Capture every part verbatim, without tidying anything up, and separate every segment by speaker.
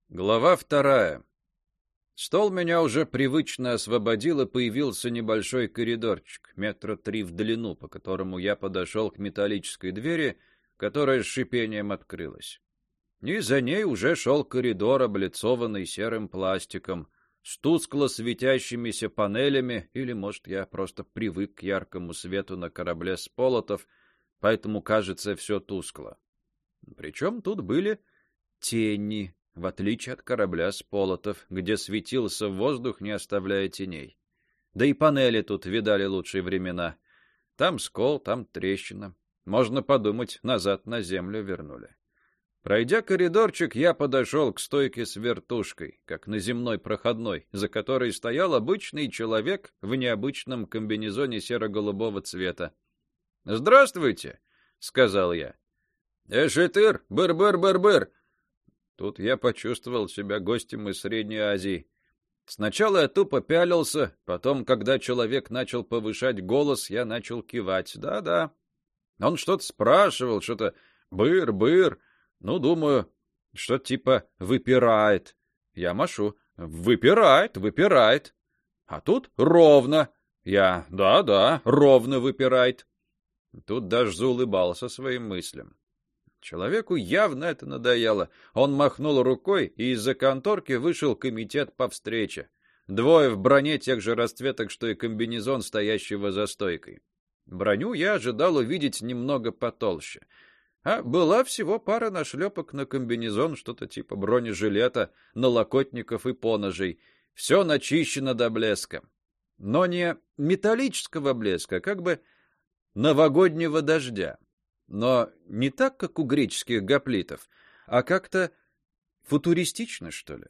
Speaker 1: Глава вторая. Стол меня уже привычно освободил, и появился небольшой коридорчик, метра три в длину, по которому я подошел к металлической двери, которая с шипением открылась. И за ней уже шел коридор, облицованный серым пластиком, с тускло светящимися панелями, или, может, я просто привык к яркому свету на корабле Сполотов, поэтому кажется все тускло. Причем тут были тени, в отличие от корабля Сполотов, где светился воздух, не оставляя теней. Да и панели тут видали лучшие времена. Там скол, там трещина. Можно подумать, назад на землю вернули. Пройдя коридорчик, я подошел к стойке с вертушкой, как на земной проходной, за которой стоял обычный человек в необычном комбинезоне серо-голубого цвета. «Здравствуйте», — сказал я. «Эшетыр, быр-быр-быр-быр». Тут я почувствовал себя гостем из Средней Азии. Сначала я тупо пялился, потом, когда человек начал повышать голос, я начал кивать. Да-да. Он что-то спрашивал, что-то быр-быр. Ну, думаю, что типа выпирает. Я машу. Выпирает, выпирает. А тут ровно. Я, да-да, ровно выпирает. Тут даже заулыбался своим мыслям. Человеку явно это надоело. Он махнул рукой, и из-за конторки вышел комитет по встрече. Двое в броне тех же расцветок, что и комбинезон, стоящего за стойкой. Броню я ожидал увидеть немного потолще. А была всего пара нашлепок на комбинезон, что-то типа бронежилета, налокотников и поножей. Все начищено до блеска. Но не металлического блеска, а как бы новогоднего дождя. Но не так, как у греческих гоплитов, а как-то футуристично, что ли.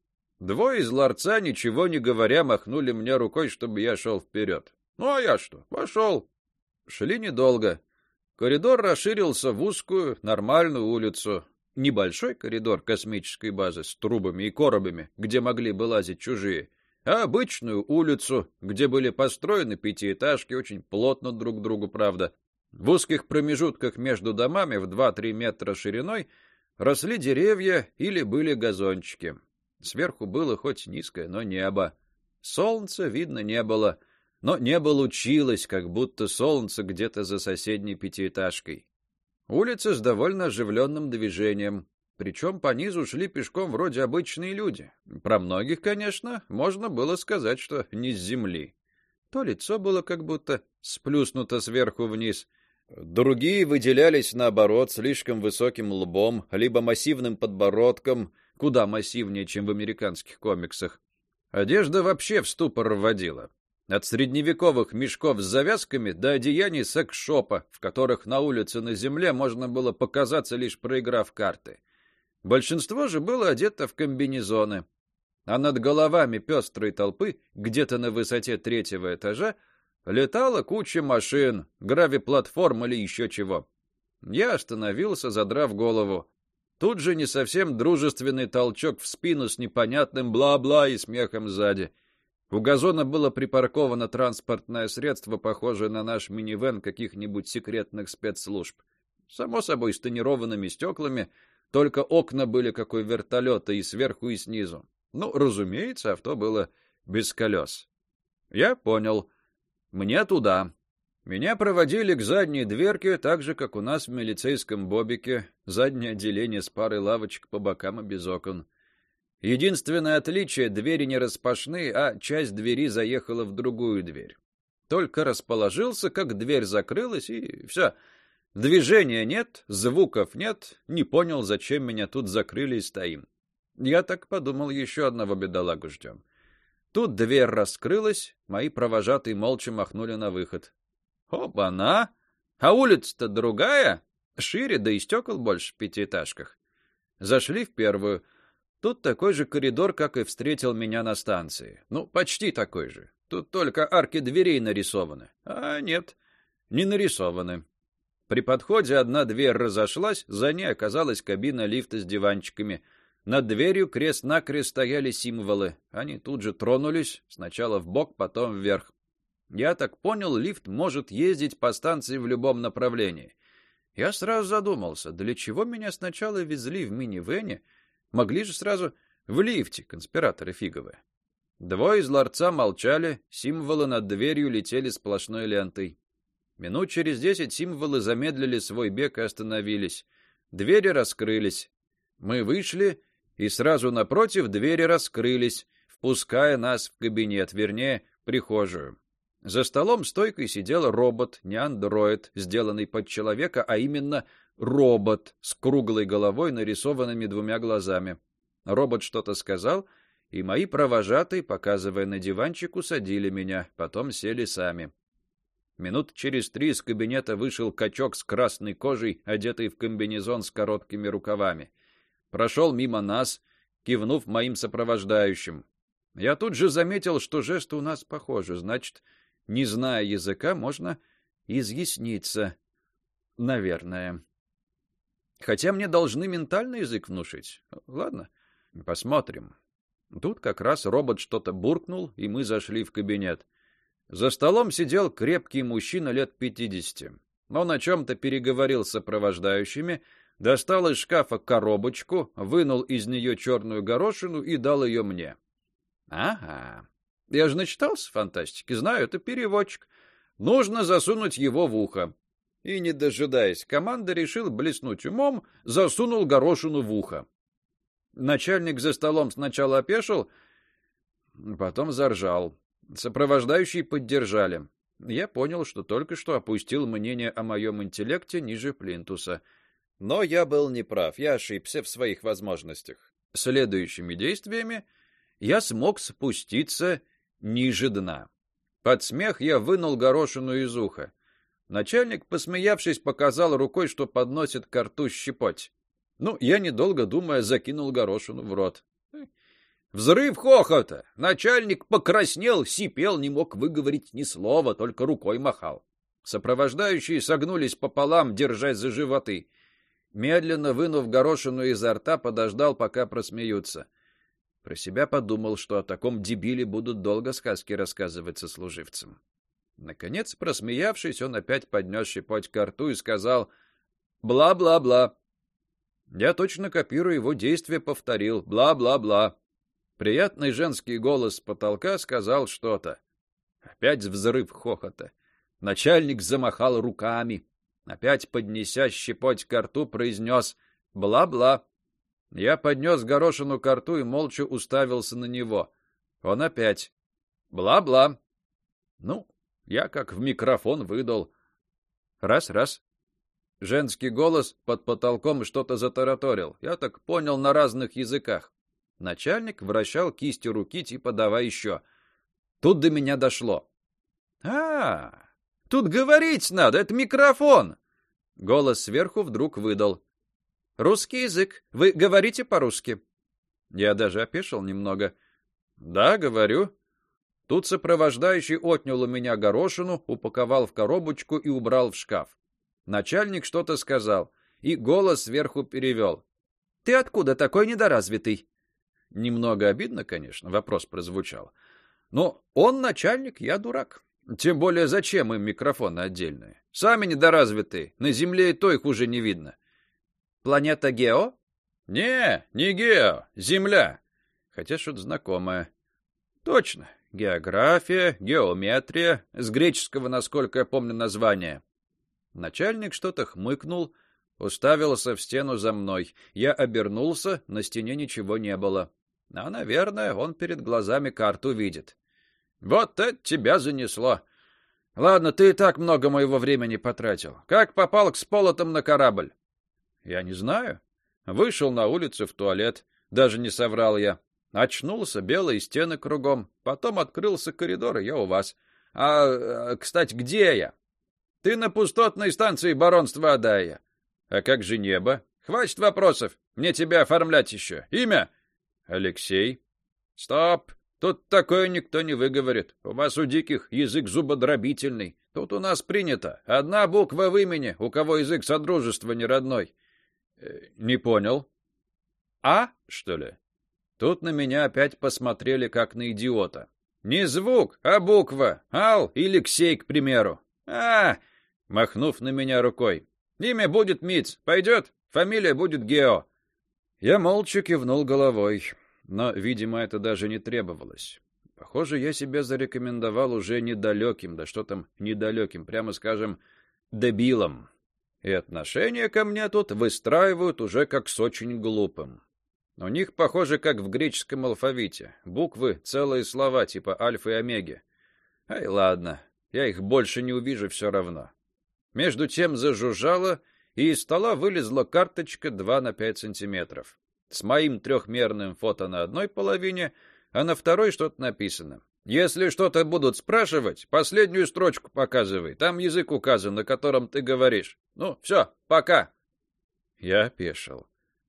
Speaker 1: Двое из ларца, ничего не говоря, махнули мне рукой, чтобы я шел вперед. Ну, а я что? Пошел. Шли недолго. Коридор расширился в узкую, нормальную улицу. Небольшой коридор космической базы с трубами и коробами, где могли бы лазить чужие, а обычную улицу, где были построены пятиэтажки, очень плотно друг к другу, правда. В узких промежутках между домами в два-три метра шириной росли деревья или были газончики. Сверху было хоть низкое, но небо. Солнца видно не было, но небо лучилось, как будто солнце где-то за соседней пятиэтажкой. Улица с довольно оживленным движением, причем по низу шли пешком вроде обычные люди. Про многих, конечно, можно было сказать, что не с земли. То лицо было как будто сплюснуто сверху вниз. Другие выделялись, наоборот, слишком высоким лбом, либо массивным подбородком, куда массивнее, чем в американских комиксах. Одежда вообще в ступор вводила. От средневековых мешков с завязками до одеяний секс-шопа, в которых на улице на земле можно было показаться, лишь проиграв карты. Большинство же было одето в комбинезоны. А над головами пестрой толпы, где-то на высоте третьего этажа, летала куча машин, гравиплатформ или еще чего. Я остановился, задрав голову. Тут же не совсем дружественный толчок в спину с непонятным бла-бла и смехом сзади. У газона было припарковано транспортное средство, похожее на наш минивэн каких-нибудь секретных спецслужб. Само собой, с тонированными стеклами, только окна были как у вертолета и сверху, и снизу. Ну, разумеется, авто было без колес. Я понял. Мне туда. Меня проводили к задней дверке, так же, как у нас в милицейском бобике. Заднее отделение с парой лавочек по бокам и без окон. Единственное отличие — двери не распашные, а часть двери заехала в другую дверь. Только расположился, как дверь закрылась, и все. Движения нет, звуков нет. Не понял, зачем меня тут закрыли и стоим. Я так подумал, еще одного бедолагу ждем. Тут дверь раскрылась, мои провожатые молча махнули на выход. Опа-на! А улица-то другая, шире, да и стекол больше в пятиэтажках. Зашли в первую. Тут такой же коридор, как и встретил меня на станции. Ну, почти такой же. Тут только арки дверей нарисованы. А нет, не нарисованы. При подходе одна дверь разошлась, за ней оказалась кабина лифта с диванчиками. Над дверью крест-накрест стояли символы. Они тут же тронулись, сначала вбок, потом вверх. Я так понял, лифт может ездить по станции в любом направлении. Я сразу задумался, для чего меня сначала везли в минивэне, могли же сразу В лифте, конспираторы фиговые. Двое из ларца молчали, символы над дверью летели сплошной лентой. Минут через десять символы замедлили свой бег и остановились. Двери раскрылись. Мы вышли, и сразу напротив двери раскрылись, впуская нас в кабинет, вернее, прихожую. За столом стойкой сидел робот, не андроид, сделанный под человека, а именно робот с круглой головой, нарисованными двумя глазами. Робот что-то сказал, и мои провожатые, показывая на диванчик, усадили меня, потом сели сами. Минут через три из кабинета вышел качок с красной кожей, одетый в комбинезон с короткими рукавами. Прошел мимо нас, кивнув моим сопровождающим. Я тут же заметил, что жесты у нас похожи, значит, не зная языка, можно изъясниться. Наверное. Хотя мне должны ментальный язык внушить. Ладно, посмотрим. Тут как раз робот что-то буркнул, и мы зашли в кабинет. За столом сидел крепкий мужчина лет пятидесяти. Он о чем-то переговорил с сопровождающими, достал из шкафа коробочку, вынул из нее черную горошину и дал ее мне. Ага. Я же начитался фантастики, знаю, это переводчик. Нужно засунуть его в ухо. И, не дожидаясь команды, решил блеснуть умом, засунул горошину в ухо. Начальник за столом сначала опешил, потом заржал. Сопровождающие поддержали. Я понял, что только что опустил мнение о моем интеллекте ниже плинтуса. Но я был неправ, я ошибся в своих возможностях. Следующими действиями я смог спуститься ниже дна. Под смех я вынул горошину из уха. Начальник, посмеявшись, показал рукой, что подносит ко рту щепоть. Ну, я, недолго думая, закинул горошину в рот. Взрыв хохота. Начальник покраснел, сипел, не мог выговорить ни слова, только рукой махал. Сопровождающие согнулись пополам, держась за животы. Медленно вынув горошину изо рта, подождал, пока просмеются. Про себя подумал, что о таком дебиле будут долго сказки рассказывать сослуживцам. Наконец, просмеявшись, он опять поднес щепоть ко рту и сказал «бла-бла-бла». Я, точно копируя его действия, повторил «бла-бла-бла». Приятный женский голос с потолка сказал что-то. Опять взрыв хохота. Начальник замахал руками. Опять, поднеся щепоть ко рту, произнес «бла-бла». Я поднес горошину ко рту и молча уставился на него. Он опять «бла-бла». Ну, я как в микрофон выдал. Раз-раз. Женский голос под потолком что-то затараторил. Я так понял, на разных языках. Начальник вращал кистью руки, типа «давай еще». Тут до меня дошло. А, тут говорить надо, это микрофон. Голос сверху вдруг выдал. Русский язык. Вы говорите по-русски? Я даже опешил немного. Да, говорю. Тут сопровождающий отнял у меня горошину, упаковал в коробочку и убрал в шкаф. Начальник что-то сказал, и голос сверху перевел. Ты откуда такой недоразвитый? Немного обидно, конечно, вопрос прозвучал. Но он начальник, я дурак. Тем более, зачем им микрофоны отдельные? Сами недоразвитые, на Земле и то их уже не видно. Планета Гео? Не, не Гео, Земля. Хотя что-то знакомое. Точно, география, геометрия, с греческого, насколько я помню, название. Начальник что-то хмыкнул, уставился в стену за мной. Я обернулся, на стене ничего не было. А, наверное, он перед глазами карту видит. Вот это тебя занесло. Ладно, ты и так много моего времени потратил. Как попал к сполотам на корабль? Я не знаю. Вышел на улицу в туалет, даже не соврал я. Очнулся, белые стены кругом. Потом открылся коридор, и я у вас. А, кстати, где я? Ты на пустотной станции баронства Адая. А как же небо? Хватит вопросов. Мне тебя оформлять еще. Имя? Алексей. Стоп. Тут такое никто не выговорит. У вас у диких язык зубодробительный. Тут у нас принято. Одна буква в имени, у кого язык содружества не родной. Э, не понял. А, что ли? Тут на меня опять посмотрели, как на идиота. Не звук, а буква. Ал или Ксей, к примеру. А, махнув на меня рукой. Имя будет Миц. Пойдет? Фамилия будет Гео. Я молча кивнул головой. но, видимо, это даже не требовалось. Похоже, я себя зарекомендовал уже недалеким, да что там недалеким, прямо скажем, дебилом. И отношение ко мне тут выстраивают уже как с очень глупым. У них, похоже, как в греческом алфавите. Буквы — целые слова, типа альфа и омеги. Ай, ладно, я их больше не увижу все равно. Между тем зажужжало, и из стола вылезла карточка два на пять сантиметров. С моим трехмерным фото на одной половине, а на второй что-то написано. Если что-то будут спрашивать, последнюю строчку показывай. Там язык указан, на котором ты говоришь. Ну, все, пока. Я опешил.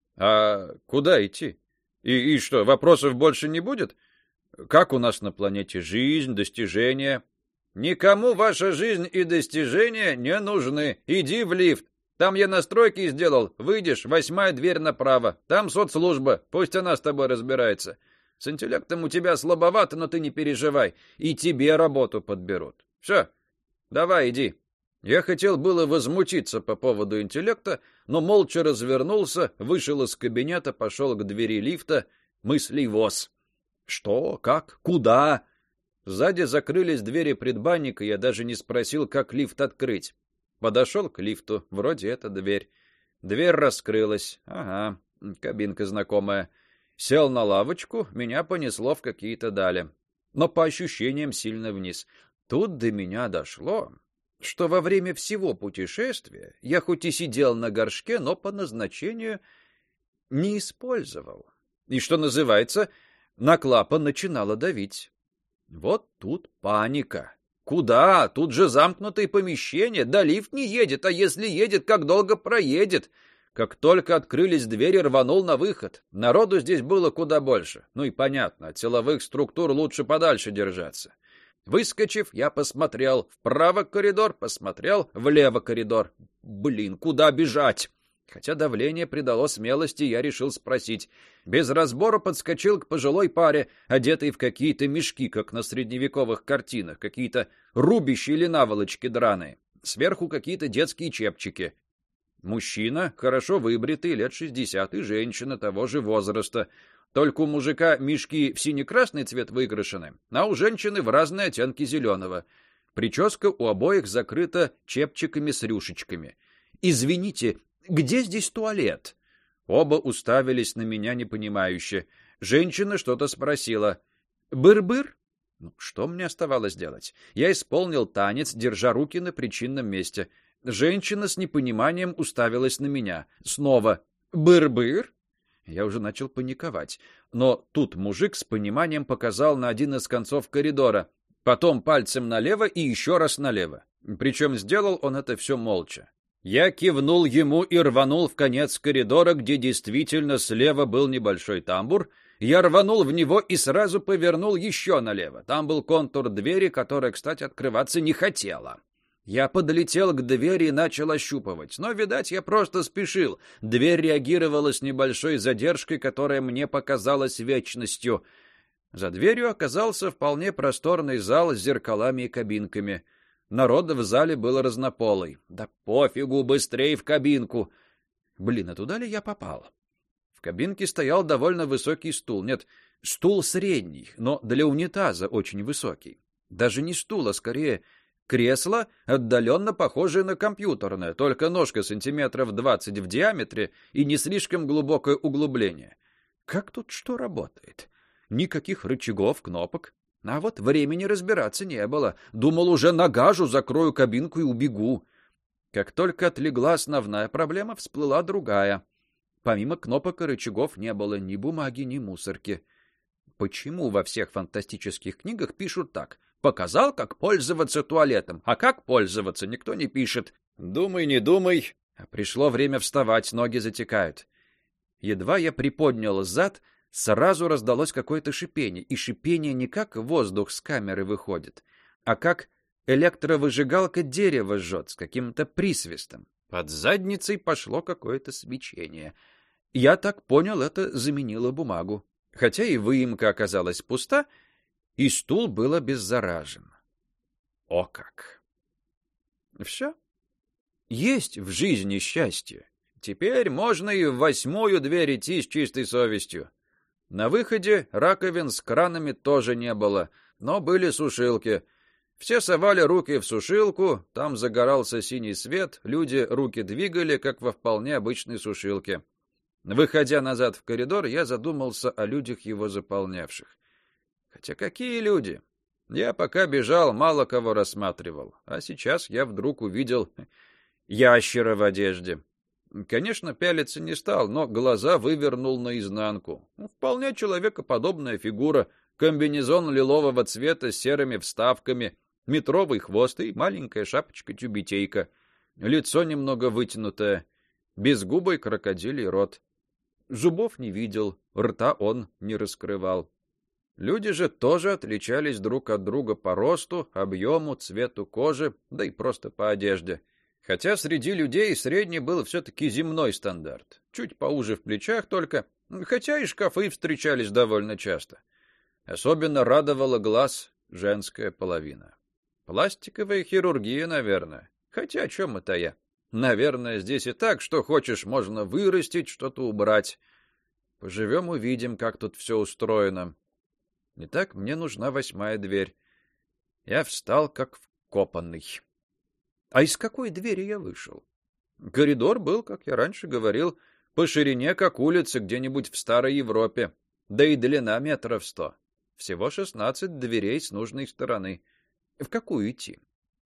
Speaker 1: А куда идти? И, и что, вопросов больше не будет? Как у нас на планете жизнь, достижения? Никому ваша жизнь и достижения не нужны. Иди в лифт. Там я настройки сделал. Выйдешь, восьмая дверь направо. Там соцслужба. Пусть она с тобой разбирается. С интеллектом у тебя слабовато, но ты не переживай. И тебе работу подберут. Все, давай, иди. Я хотел было возмутиться по поводу интеллекта, но молча развернулся, вышел из кабинета, пошел к двери лифта, мыслей воз. Что? Как? Куда? Сзади закрылись двери предбанника, я даже не спросил, как лифт открыть. Подошел к лифту, вроде это дверь. Дверь раскрылась. Ага, кабинка знакомая. Сел на лавочку, меня понесло в какие-то дали. Но по ощущениям сильно вниз. Тут до меня дошло, что во время всего путешествия я хоть и сидел на горшке, но по назначению не использовал. И, что называется, на клапан начинало давить. Вот тут паника. Куда? Тут же замкнутые помещения. Да лифт не едет, а если едет, как долго проедет? Как только открылись двери, рванул на выход. Народу здесь было куда больше. Ну и понятно, от силовых структур лучше подальше держаться. Выскочив, я посмотрел вправо коридор, посмотрел влево коридор. Блин, куда бежать? Хотя давление придало смелости, я решил спросить. Без разбора подскочил к пожилой паре, одетой в какие-то мешки, как на средневековых картинах, какие-то рубища или наволочки драные. Сверху какие-то детские чепчики. Мужчина, хорошо выбритый, лет шестьдесят, и женщина того же возраста. Только у мужика мешки в сине-красный цвет выкрашены, а у женщины в разные оттенки зеленого. Прическа у обоих закрыта чепчиками с рюшечками. «Извините, где здесь туалет?» Оба уставились на меня непонимающе. Женщина что-то спросила. «Быр-быр?» Ну, что мне оставалось делать? Я исполнил танец, держа руки на причинном месте. Женщина с непониманием уставилась на меня. Снова «Быр-быр?» Я уже начал паниковать. Но тут мужик с пониманием показал на один из концов коридора. Потом пальцем налево и еще раз налево. Причем сделал он это все молча. Я кивнул ему и рванул в конец коридора, где действительно слева был небольшой тамбур. Я рванул в него и сразу повернул еще налево. Там был контур двери, которая, кстати, открываться не хотела. Я подлетел к двери и начал ощупывать. Но, видать, я просто спешил. Дверь реагировала с небольшой задержкой, которая мне показалась вечностью. За дверью оказался вполне просторный зал с зеркалами и кабинками. Народа в зале было разнополый. Да пофигу, быстрей в кабинку. Блин, а туда ли я попал? В кабинке стоял довольно высокий стул. Нет, стул средний, но для унитаза очень высокий. Даже не стул, а скорее кресло, отдаленно похожее на компьютерное, только ножка сантиметров двадцать в диаметре и не слишком глубокое углубление. Как тут что работает? Никаких рычагов, кнопок. А вот времени разбираться не было. Думал, уже нагажу, закрою кабинку и убегу. Как только отлегла основная проблема, всплыла другая. Помимо кнопок и рычагов не было ни бумаги, ни мусорки. Почему во всех фантастических книгах пишут так? Показал, как пользоваться туалетом, а как пользоваться никто не пишет. Думай, не думай. А пришло время вставать, ноги затекают. Едва я приподнял зад, сразу раздалось какое-то шипение, и шипение не как воздух с камеры выходит, а как электровыжигалка дерево жжет с каким-то присвистом. Под задницей пошло какое-то свечение. Я так понял, это заменило бумагу. Хотя и выемка оказалась пуста, и стул был обеззаражен. О как! Все. Есть в жизни счастье. Теперь можно и в восьмую дверь идти с чистой совестью. На выходе раковин с кранами тоже не было, но были сушилки. Все совали руки в сушилку, там загорался синий свет, люди руки двигали, как во вполне обычной сушилке. Выходя назад в коридор, я задумался о людях, его заполнявших. Хотя какие люди? Я пока бежал, мало кого рассматривал, а сейчас я вдруг увидел ящера в одежде. Конечно, пялиться не стал, но глаза вывернул наизнанку. Вполне человекоподобная фигура, комбинезон лилового цвета с серыми вставками, метровый хвост и маленькая шапочка-тюбетейка. Лицо немного вытянутое, безгубый крокодилий рот. Зубов не видел, рта он не раскрывал. Люди же тоже отличались друг от друга по росту, объему, цвету кожи, да и просто по одежде. Хотя среди людей средний был все-таки земной стандарт. Чуть поуже в плечах только, хотя и шкафы встречались довольно часто. Особенно радовала глаз женская половина. Пластиковая хирургия, наверное. Хотя о чем это я? Наверное, здесь и так, что хочешь, можно вырастить, что-то убрать. Поживем, увидим, как тут все устроено. Итак, мне нужна восьмая дверь. Я встал, как вкопанный. А из какой двери я вышел? Коридор был, как я раньше говорил, по ширине, как улица где-нибудь в старой Европе, да и длина метров сто. Всего шестнадцать дверей с нужной стороны. В какую идти?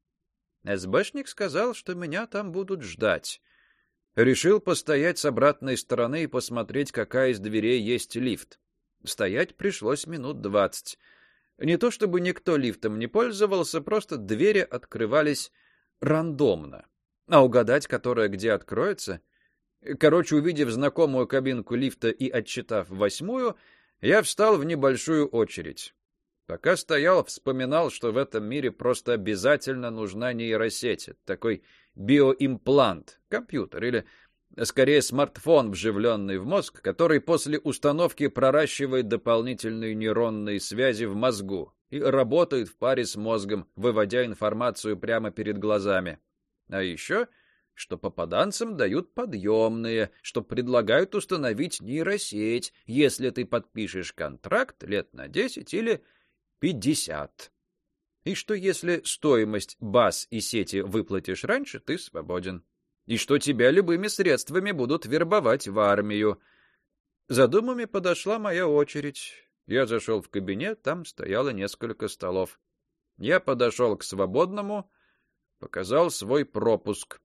Speaker 1: СБшник сказал, что меня там будут ждать. Решил постоять с обратной стороны и посмотреть, какая из дверей есть лифт. Стоять пришлось минут двадцать. Не то чтобы никто лифтом не пользовался, просто двери открывались рандомно. А угадать, которая где откроется... Короче, увидев знакомую кабинку лифта и отсчитав восьмую, я встал в небольшую очередь. Пока стоял, вспоминал, что в этом мире просто обязательно нужна нейросеть. Такой биоимплант, компьютер или, скорее, смартфон, вживленный в мозг, который после установки проращивает дополнительные нейронные связи в мозгу и работает в паре с мозгом, выводя информацию прямо перед глазами. А еще, что попаданцам дают подъемные, что предлагают установить нейросеть, если ты подпишешь контракт лет на десять или пятьдесят. И что если стоимость баз и сети выплатишь раньше, ты свободен. И что тебя любыми средствами будут вербовать в армию. За думами подошла моя очередь. Я зашел в кабинет, там стояло несколько столов. Я подошел к свободному, показал свой пропуск.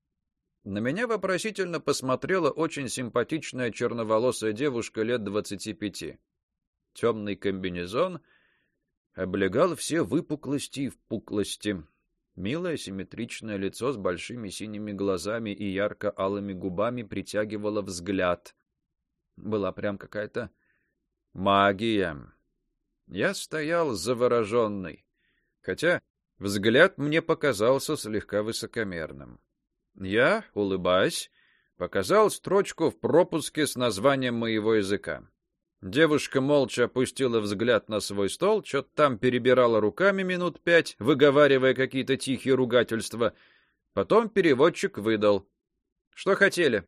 Speaker 1: На меня вопросительно посмотрела очень симпатичная черноволосая девушка лет двадцати пяти. Темный комбинезон облегал все выпуклости и впуклости. Милое симметричное лицо с большими синими глазами и ярко-алыми губами притягивало взгляд. Была прям какая-то магия. Я стоял завороженный, хотя взгляд мне показался слегка высокомерным. Я, улыбаясь, показал строчку в пропуске с названием моего языка. Девушка молча опустила взгляд на свой стол, что-то там перебирала руками минут пять, выговаривая какие-то тихие ругательства. Потом переводчик выдал: «Что хотели?»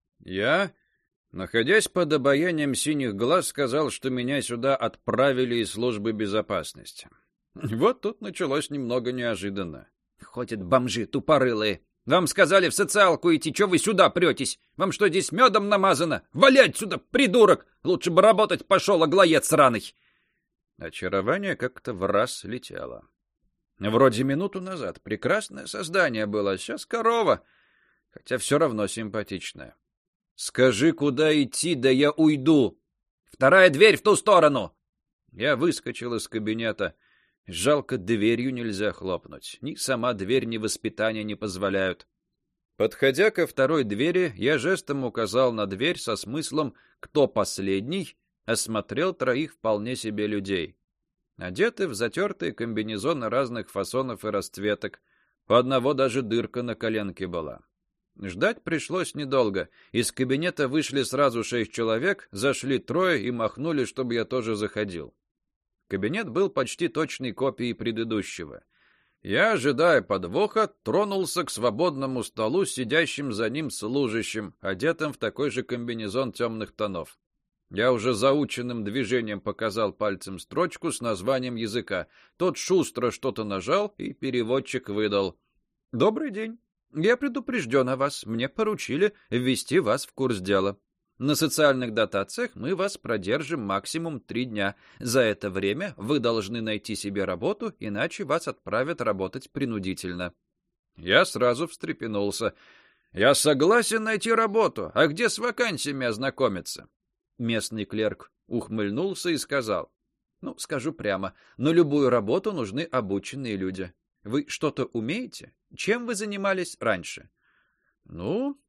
Speaker 1: Я, находясь под обаянием синих глаз, сказал, что меня сюда отправили из службы безопасности. Вот тут началось немного неожиданно. «Ходят бомжи тупорылые. Вам сказали в социалку идти, что вы сюда претесь? Вам что, здесь медом намазано? Валять сюда, придурок! Лучше бы работать пошел, аглоед сраный!» Очарование как-то враз летело. Вроде минуту назад прекрасное создание было, а сейчас корова, хотя все равно симпатичная. «Скажи, куда идти, да я уйду!» «Вторая дверь в ту сторону!» Я выскочил из кабинета. Жалко, дверью нельзя хлопнуть. Ни сама дверь, ни воспитание не позволяют. Подходя ко второй двери, я жестом указал на дверь со смыслом «кто последний?», осмотрел троих вполне себе людей. Одеты в затертые комбинезоны разных фасонов и расцветок. У одного даже дырка на коленке была. Ждать пришлось недолго. Из кабинета вышли сразу шесть человек, зашли трое и махнули, чтобы я тоже заходил. Кабинет был почти точной копией предыдущего. Я, ожидая подвоха, тронулся к свободному столу с сидящим за ним служащим, одетым в такой же комбинезон темных тонов. Я уже заученным движением показал пальцем строчку с названием языка. Тот шустро что-то нажал, и переводчик выдал: «Добрый день. Я предупрежден о вас. Мне поручили ввести вас в курс дела. На социальных дотациях мы вас продержим максимум три дня. За это время вы должны найти себе работу, иначе вас отправят работать принудительно». Я сразу встрепенулся. «Я согласен найти работу. А где с вакансиями ознакомиться?» Местный клерк ухмыльнулся и сказал: «Ну, скажу прямо, на любую работу нужны обученные люди. Вы что-то умеете? Чем вы занимались раньше?» «Ну,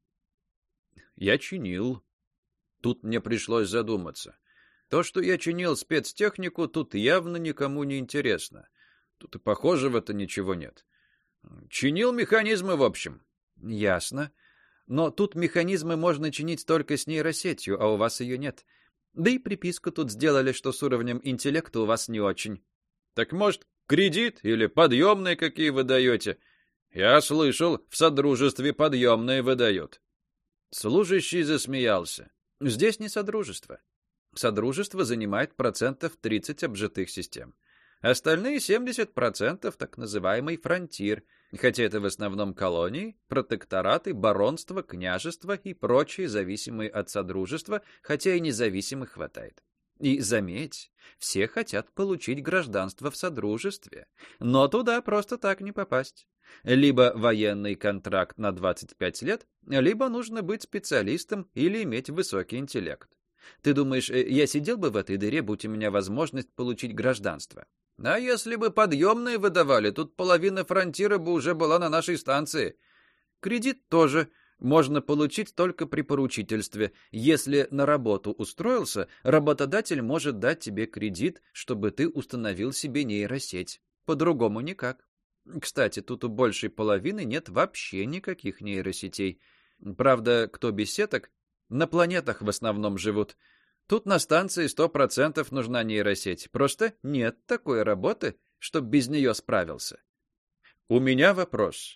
Speaker 1: я чинил». Тут мне пришлось задуматься. То, что я чинил спецтехнику, тут явно никому не интересно. Тут и похожего-то ничего нет. Чинил механизмы, в общем. Ясно. Но тут механизмы можно чинить только с нейросетью, а у вас ее нет. Да и приписку тут сделали, что с уровнем интеллекта у вас не очень. Так может, кредит или подъемные какие вы даете? Я слышал, в содружестве подъемные выдают. Служащий засмеялся. Здесь не содружество. Содружество занимает процентов тридцать обжитых систем. Остальные семьдесят процентов так называемый фронтир, хотя это в основном колонии, протектораты, баронства, княжества и прочие зависимые от содружества, хотя и независимых хватает. И заметь, все хотят получить гражданство в содружестве, но туда просто так не попасть. Либо военный контракт на двадцать пять лет, либо нужно быть специалистом или иметь высокий интеллект. Ты думаешь, я сидел бы в этой дыре, будь у меня возможность получить гражданство? А если бы подъемные выдавали, тут половина фронтира бы уже была на нашей станции. Кредит тоже можно получить только при поручительстве. Если на работу устроился, работодатель может дать тебе кредит, чтобы ты установил себе нейросеть. По-другому никак. Кстати, тут у большей половины нет вообще никаких нейросетей. Правда, кто без сеток, на планетах в основном живут. Тут на станции сто процентов нужна нейросеть. Просто нет такой работы, чтоб без нее справился. У меня вопрос.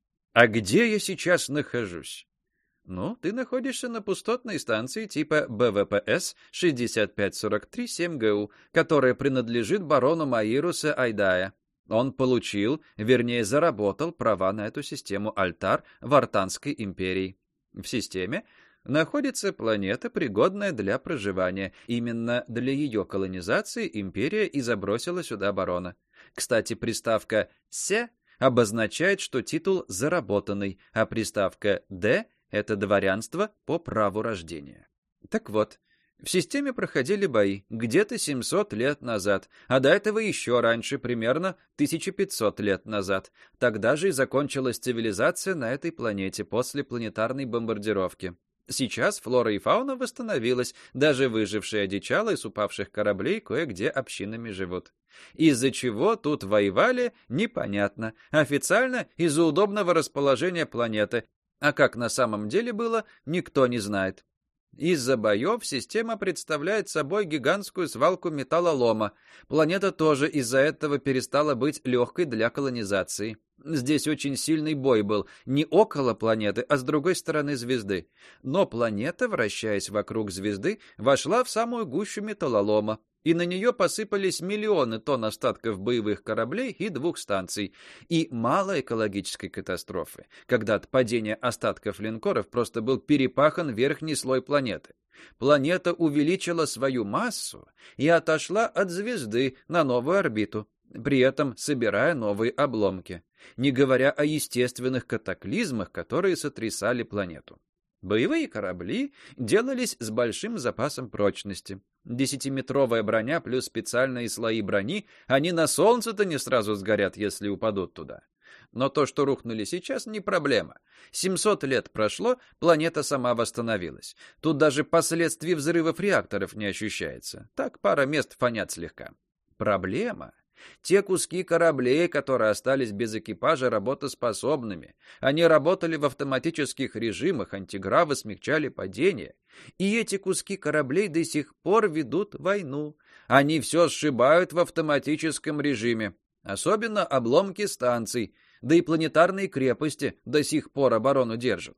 Speaker 1: А где я сейчас нахожусь? Ну, ты находишься на пустотной станции типа бэ вэ пэ эс шестьдесят пять сорок три семь гэ у, которая принадлежит барону Маируса Айдая. Он получил, вернее, заработал права на эту систему Альтар в Артанской империи. В системе находится планета, пригодная для проживания. Именно для ее колонизации империя и забросила сюда барона. Кстати, приставка «се» обозначает, что титул заработанный, а приставка «д» — это дворянство по праву рождения. Так вот, в системе проходили бои где-то семьсот лет назад, а до этого еще раньше, примерно тысяча пятьсот лет назад. Тогда же и закончилась цивилизация на этой планете после планетарной бомбардировки. Сейчас флора и фауна восстановилась, даже выжившие одичалые с упавших кораблей кое-где общинами живут. Из-за чего тут воевали, непонятно. Официально из-за удобного расположения планеты, а как на самом деле было, никто не знает. Из-за боев система представляет собой гигантскую свалку металлолома. Планета тоже из-за этого перестала быть легкой для колонизации. Здесь очень сильный бой был, не около планеты, а с другой стороны звезды. Но планета, вращаясь вокруг звезды, вошла в самую гущу металлолома, и на нее посыпались миллионы тонн остатков боевых кораблей и двух станций. И мало экологической катастрофы, когда от падения остатков линкоров просто был перепахан верхний слой планеты. Планета увеличила свою массу и отошла от звезды на новую орбиту, при этом собирая новые обломки, не говоря о естественных катаклизмах, которые сотрясали планету. Боевые корабли делались с большим запасом прочности. Десятиметровая броня плюс специальные слои брони, они на солнце-то не сразу сгорят, если упадут туда. Но то, что рухнули сейчас, не проблема. семьсот лет прошло, планета сама восстановилась. Тут даже последствий взрывов реакторов не ощущается. Так пара мест фонят слегка. Проблема — те куски кораблей, которые остались без экипажа, работоспособными. Они работали в автоматических режимах, антигравы смягчали падение. И эти куски кораблей до сих пор ведут войну. Они все сшибают в автоматическом режиме. Особенно обломки станций, да и планетарные крепости до сих пор оборону держат.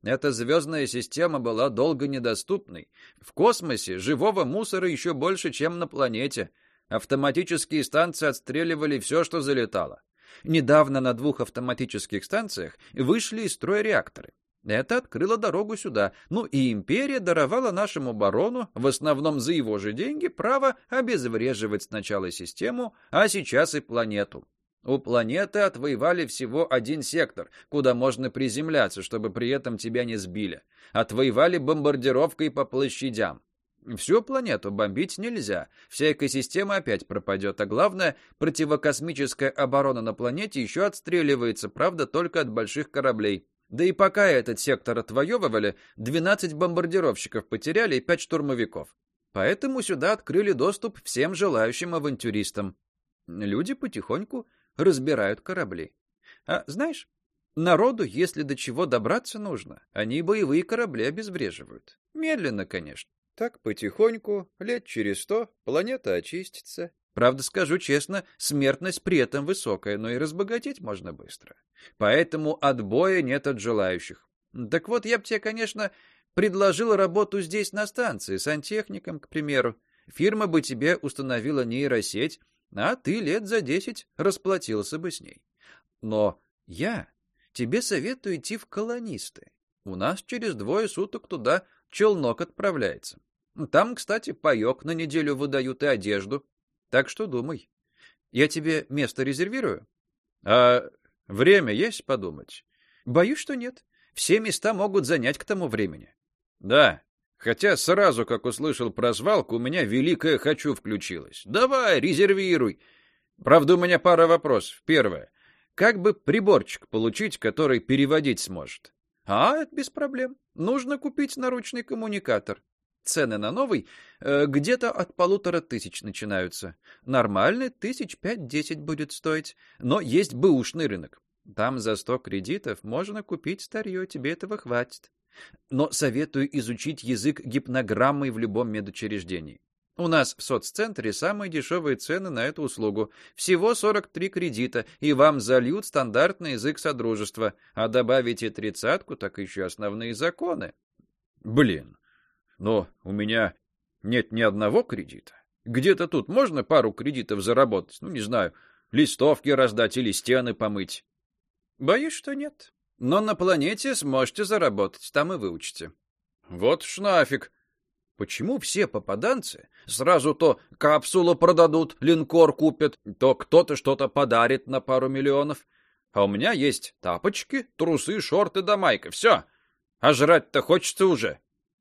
Speaker 1: Эта звездная система была долго недоступной. В космосе живого мусора еще больше, чем на планете. Автоматические станции отстреливали все, что залетало. Недавно на двух автоматических станциях вышли из строя реакторы. Это открыло дорогу сюда. Ну и империя даровала нашему барону, в основном за его же деньги, право обезвреживать сначала систему, а сейчас и планету. У планеты отвоевали всего один сектор, куда можно приземляться, чтобы при этом тебя не сбили. Отвоевали бомбардировкой по площадям. Всю планету бомбить нельзя, вся экосистема опять пропадет, а главное, противокосмическая оборона на планете еще отстреливается, правда, только от больших кораблей. Да и пока этот сектор отвоевывали, двенадцать бомбардировщиков потеряли и пять штурмовиков. Поэтому сюда открыли доступ всем желающим авантюристам. Люди потихоньку разбирают корабли. А знаешь, народу, если до чего добраться нужно, они боевые корабли обезвреживают. Медленно, конечно. Так потихоньку, лет через сто, планета очистится. Правда, скажу честно, смертность при этом высокая, но и разбогатеть можно быстро. Поэтому отбоя нет от желающих. Так вот, я бы тебе, конечно, предложил работу здесь на станции, сантехником, к примеру. Фирма бы тебе установила нейросеть, а ты лет за десять расплатился бы с ней. Но я тебе советую идти в колонисты. У нас через двое суток туда челнок отправляется. Там, кстати, паёк на неделю выдают и одежду. Так что думай. Я тебе место резервирую? А время есть подумать? Боюсь, что нет. Все места могут занять к тому времени. Да, хотя сразу, как услышал про свалку, у меня великое «хочу» включилось. Давай, резервируй. Правда, у меня пара вопросов. Первое. Как бы приборчик получить, который переводить сможет? А, это без проблем. Нужно купить наручный коммуникатор. Цены на новый э, где-то от полутора тысяч начинаются. Нормальный тысяч пять-десять будет стоить. Но есть бэушный рынок. Там за сто кредитов можно купить старье, тебе этого хватит. Но советую изучить язык гипнограммой в любом медучреждении. У нас в соццентре самые дешевые цены на эту услугу. Всего сорок три кредита, и вам зальют стандартный язык содружества. А добавите тридцатку, так еще основные законы. Блин, но у меня нет ни одного кредита. Где-то тут можно пару кредитов заработать? Ну, не знаю, листовки раздать или стены помыть. Боюсь, что нет. Но на планете сможете заработать, там и выучите. Вот ж нафиг. Почему все попаданцы сразу то капсулу продадут, линкор купят, то кто-то что-то подарит на пару миллионов? А у меня есть тапочки, трусы, шорты да майка. Все. А жрать-то хочется уже.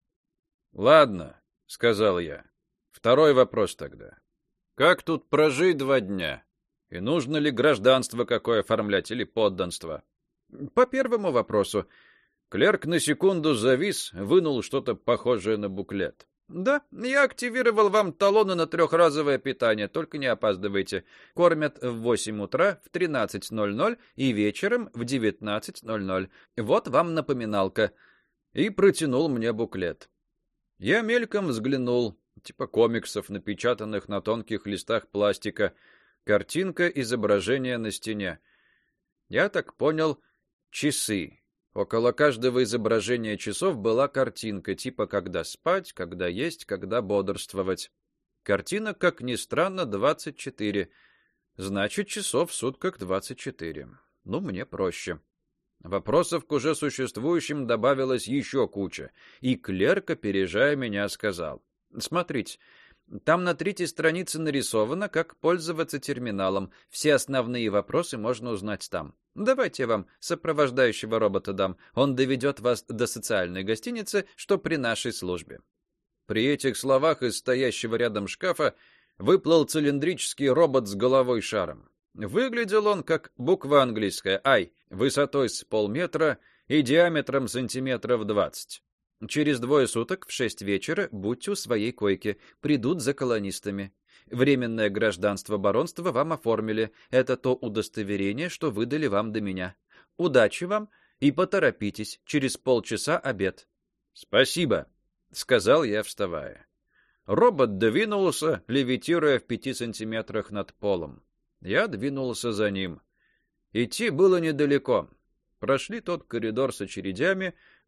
Speaker 1: Ладно, сказал я. Второй вопрос тогда. Как тут прожить два дня? И нужно ли гражданство какое оформлять или подданство? По первому вопросу. Клерк на секунду завис, вынул что-то похожее на буклет. Да, я активировал вам талоны на трехразовое питание, только не опаздывайте. Кормят в восемь утра, в тринадцать ноль ноль и вечером в девятнадцать ноль ноль. Вот вам напоминалка. И протянул мне буклет. Я мельком взглянул, типа комиксов, напечатанных на тонких листах пластика. Картинка, изображение на стене. Я так понял, часы. Около каждого изображения часов была картинка, типа когда спать, когда есть, когда бодрствовать. Картина, как ни странно, двадцать четыре. Значит, часов в сутках двадцать четыре. Ну, мне проще. Вопросов к уже существующим добавилось еще куча. И клерк, опережая меня, сказал. Смотрите, там на третьей странице нарисовано, как пользоваться терминалом. Все основные вопросы можно узнать там. Давайте я вам сопровождающего робота дам. Он доведет вас до социальной гостиницы, что при нашей службе. При этих словах из стоящего рядом шкафа выплыл цилиндрический робот с головой шаром. Выглядел он как буква английская «I», высотой с полметра и диаметром сантиметров двадцать. Через двое суток в шесть вечера будьте у своей койки, придут за колонистами. Временное гражданство баронства вам оформили. Это то удостоверение, что выдали вам до меня. Удачи вам и поторопитесь, через полчаса обед. Спасибо, сказал я, вставая. Робот двинулся, левитируя в пяти сантиметрах над полом. Я двинулся за ним. Идти было недалеко. Прошли тот коридор с очередями,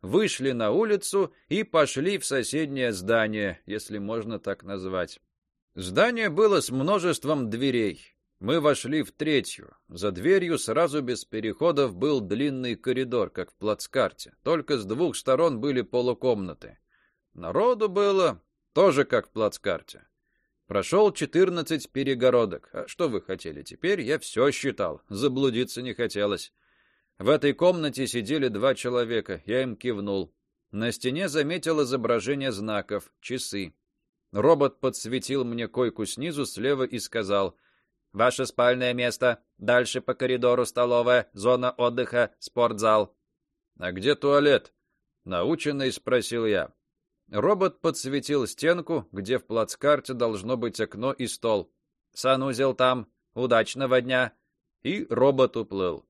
Speaker 1: вышли на улицу и пошли в соседнее здание, если можно так назвать. Здание было с множеством дверей. Мы вошли в третью. За дверью сразу без переходов был длинный коридор, как в плацкарте. Только с двух сторон были полукомнаты. Народу было тоже как в плацкарте. Прошел четырнадцать перегородок. А что вы хотели? Теперь я все считал. Заблудиться не хотелось. В этой комнате сидели два человека. Я им кивнул. На стене заметил изображение знаков, часы. Робот подсветил мне койку снизу слева и сказал: «Ваше спальное место. Дальше по коридору столовая, зона отдыха, спортзал». «А где туалет?» — наученный спросил я. Робот подсветил стенку, где в плацкарте должно быть окно и стол. «Санузел там. Удачного дня». И робот уплыл.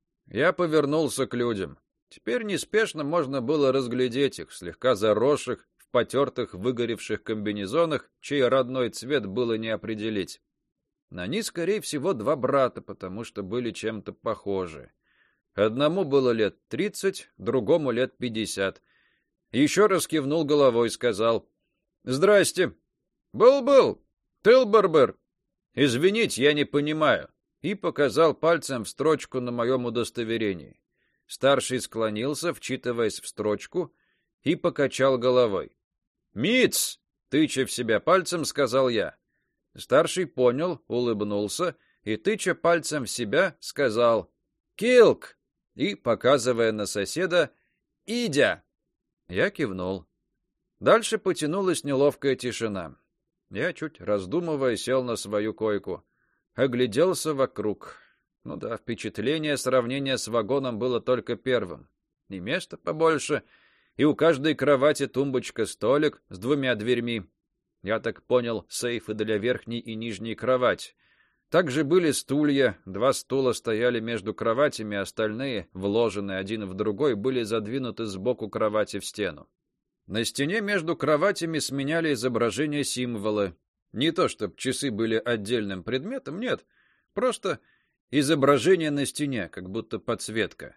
Speaker 1: Я повернулся к людям. Теперь неспешно можно было разглядеть их, слегка заросших, в потертых выгоревших комбинезонах, чей родной цвет было не определить. Они, скорее всего, два брата, потому что были чем-то похожи. Одному было лет тридцать, другому лет пятьдесят. Еще раз кивнул головой и сказал: «Здрасте. Был-был. Тылбербер. Извините, я не понимаю». И показал пальцем в строчку на моем удостоверении. Старший склонился, вчитываясь в строчку, и покачал головой. «Митц!» — тыча в себя пальцем, сказал я. Старший понял, улыбнулся и, тыча пальцем в себя, сказал «Килк!» и, показывая на соседа, «Идя!» Я кивнул. Дальше потянулась неловкая тишина. Я, чуть раздумывая, сел на свою койку. Огляделся вокруг. Ну да, впечатление сравнения с вагоном было только первым. И места побольше, и у каждой кровати тумбочка-столик с двумя дверьми. Я так понял, сейфы для верхней и нижней кровати. Также были стулья, два стула стояли между кроватями, остальные, вложенные один в другой, были задвинуты сбоку кровати в стену. На стене между кроватями сменяли изображения символы. Не то, чтобы часы были отдельным предметом, нет, просто изображение на стене, как будто подсветка.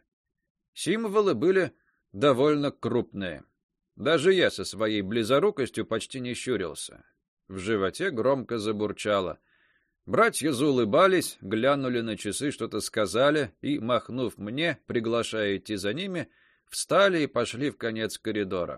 Speaker 1: Символы были довольно крупные. Даже я со своей близорукостью почти не щурился. В животе громко забурчало. Братья заулыбались, глянули на часы, что-то сказали и, махнув мне, приглашая идти за ними, встали и пошли в конец коридора.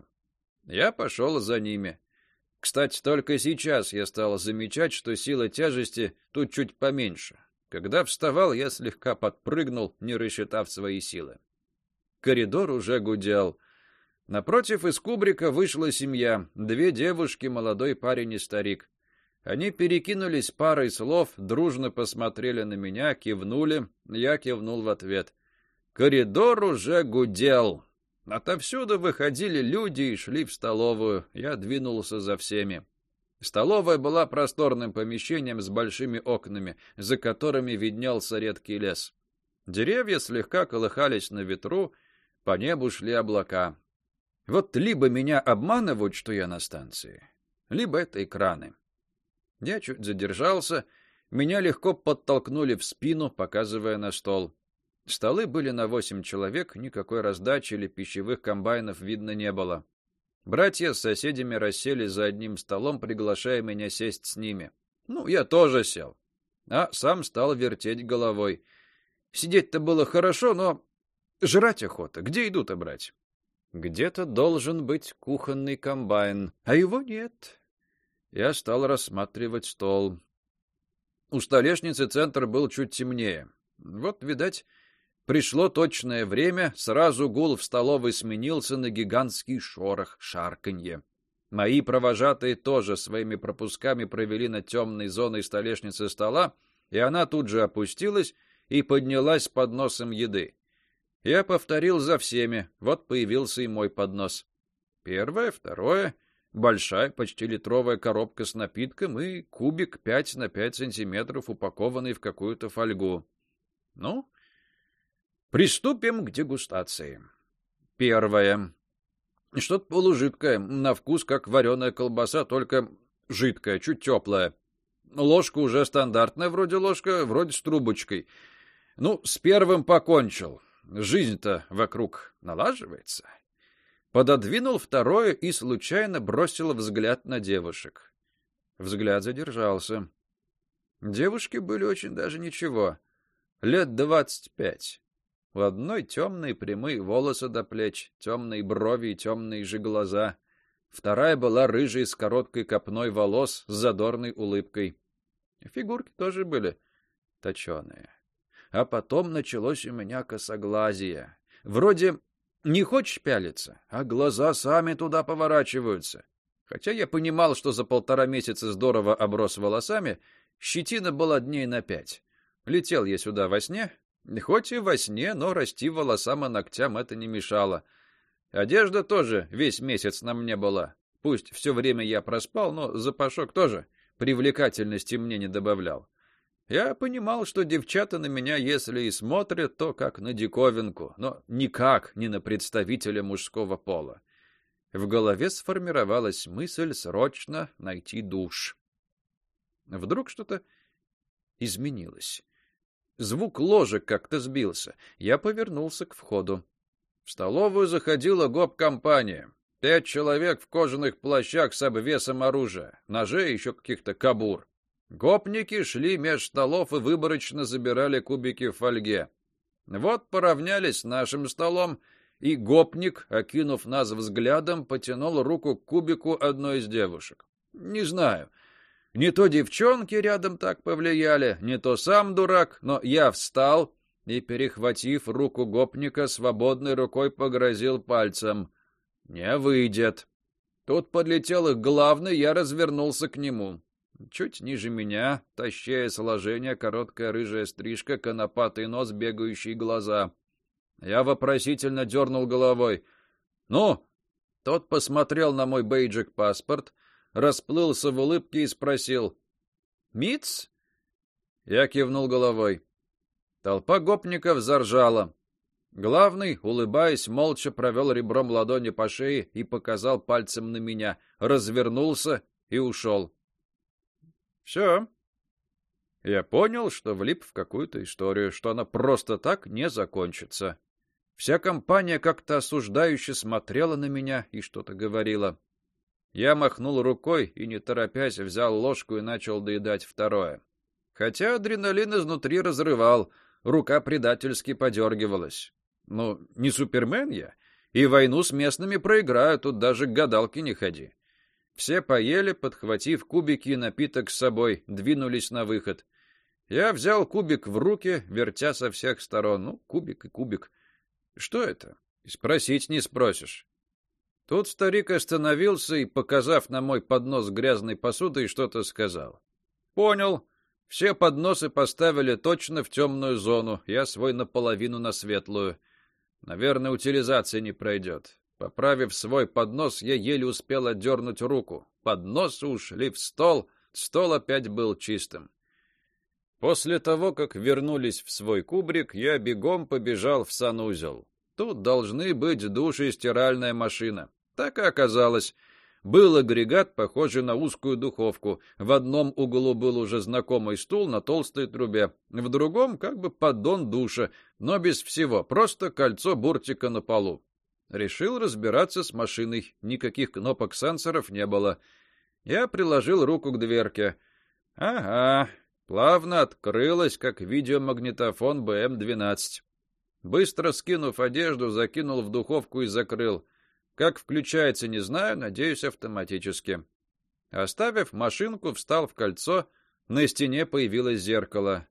Speaker 1: Я пошел за ними. Кстати, только сейчас я стал замечать, что сила тяжести тут чуть поменьше. Когда вставал, я слегка подпрыгнул, не рассчитав свои силы. Коридор уже гудел. Напротив из кубрика вышла семья, две девушки, молодой парень и старик. Они перекинулись парой слов, дружно посмотрели на меня, кивнули, я кивнул в ответ. Коридор уже гудел. Отовсюду выходили люди и шли в столовую. Я двинулся за всеми. Столовая была просторным помещением с большими окнами, за которыми виднелся редкий лес. Деревья слегка колыхались на ветру, по небу шли облака. Вот либо меня обманывают, что я на станции, либо это экраны. Я чуть задержался, меня легко подтолкнули в спину, показывая на стол. Столы были на восемь человек, никакой раздачи или пищевых комбайнов видно не было. Братья с соседями расселись за одним столом, приглашая меня сесть с ними. Ну, я тоже сел, а сам стал вертеть головой. Сидеть-то было хорошо, но жрать охота. Где еду-то брать? Где-то должен быть кухонный комбайн, а его нет. Я стал рассматривать стол. У столешницы центр был чуть темнее. Вот, видать, пришло точное время, сразу гул в столовой сменился на гигантский шорох, шарканье. Мои провожатые тоже своими пропусками провели над темной зоной столешницы стола, и она тут же опустилась и поднялась с подносом еды. Я повторил за всеми, вот появился и мой поднос. Первое, второе, большая, почти литровая коробка с напитком и кубик пять на пять сантиметров, упакованный в какую-то фольгу. Ну, приступим к дегустации. Первое. Что-то полужидкое, на вкус как вареная колбаса, только жидкая, чуть теплая. Ложка уже стандартная, вроде ложка, вроде с трубочкой. Ну, с первым покончил. Жизнь-то вокруг налаживается. Пододвинул второе и случайно бросил взгляд на девушек. Взгляд задержался. Девушки были очень даже ничего. Лет двадцать пять. У одной темные прямые волосы до плеч, темные брови и темные же глаза. Вторая была рыжей с короткой копной волос с задорной улыбкой. Фигурки тоже были точеные. А потом началось у меня косоглазие. Вроде не хочешь пялиться, а глаза сами туда поворачиваются. Хотя я понимал, что за полтора месяца здорово оброс волосами, щетина была дней на пять. Летел я сюда во сне, хоть и во сне, но расти волосам и ногтям это не мешало. Одежда тоже весь месяц на мне была. Пусть все время я проспал, но запашок тоже привлекательности мне не добавлял. Я понимал, что девчата на меня, если и смотрят, то как на диковинку, но никак не на представителя мужского пола. В голове сформировалась мысль срочно найти душ. Вдруг что-то изменилось. Звук ложек как-то сбился. Я повернулся к входу. В столовую заходила гоп-компания. Пять человек в кожаных плащах с обвесом оружия, ножей и еще каких-то кабур. Гопники шли меж столов и выборочно забирали кубики в фольге. Вот поравнялись с нашим столом, и гопник, окинув нас взглядом, потянул руку к кубику одной из девушек. Не знаю, не то девчонки рядом так повлияли, не то сам дурак, но я встал и, перехватив руку гопника, свободной рукой погрозил пальцем. «Не выйдет». Тут подлетел их главный, я развернулся к нему. Чуть ниже меня, тощее сложение, короткая рыжая стрижка, конопатый нос, бегающие глаза. Я вопросительно дернул головой. «Ну?» Тот посмотрел на мой бейджик-паспорт, расплылся в улыбке и спросил. «Митц?» Я кивнул головой. Толпа гопников заржала. Главный, улыбаясь, молча провел ребром ладони по шее и показал пальцем на меня, развернулся и ушел. Все. Я понял, что влип в какую-то историю, что она просто так не закончится. Вся компания как-то осуждающе смотрела на меня и что-то говорила. Я махнул рукой и, не торопясь, взял ложку и начал доедать второе. Хотя адреналин изнутри разрывал, рука предательски подергивалась. Ну, не Супермен я, и войну с местными проиграю, тут даже к гадалке не ходи. Все поели, подхватив кубики и напиток с собой, двинулись на выход. Я взял кубик в руки, вертя со всех сторон. Ну, кубик и кубик. Что это? Спросить не спросишь. Тут старик остановился и, показав на мой поднос грязной посудой, что-то сказал. Понял. Все подносы поставили точно в темную зону, я свой наполовину на светлую. Наверное, утилизация не пройдет. Поправив свой поднос, я еле успел отдернуть руку. Подносы ушли в стол, стол опять был чистым. После того, как вернулись в свой кубрик, я бегом побежал в санузел. Тут должны быть душ и стиральная машина. Так и оказалось. Был агрегат, похожий на узкую духовку. В одном углу был уже знакомый стул на толстой трубе, в другом как бы поддон душа, но без всего, просто кольцо буртика на полу. Решил разбираться с машиной, никаких кнопок-сенсоров не было. Я приложил руку к дверке. Ага, плавно открылась, как видеомагнитофон бэ эм двенадцать. Быстро скинув одежду, закинул в духовку и закрыл. Как включается, не знаю, надеюсь, автоматически. Оставив машинку, встал в кольцо, на стене появилось зеркало.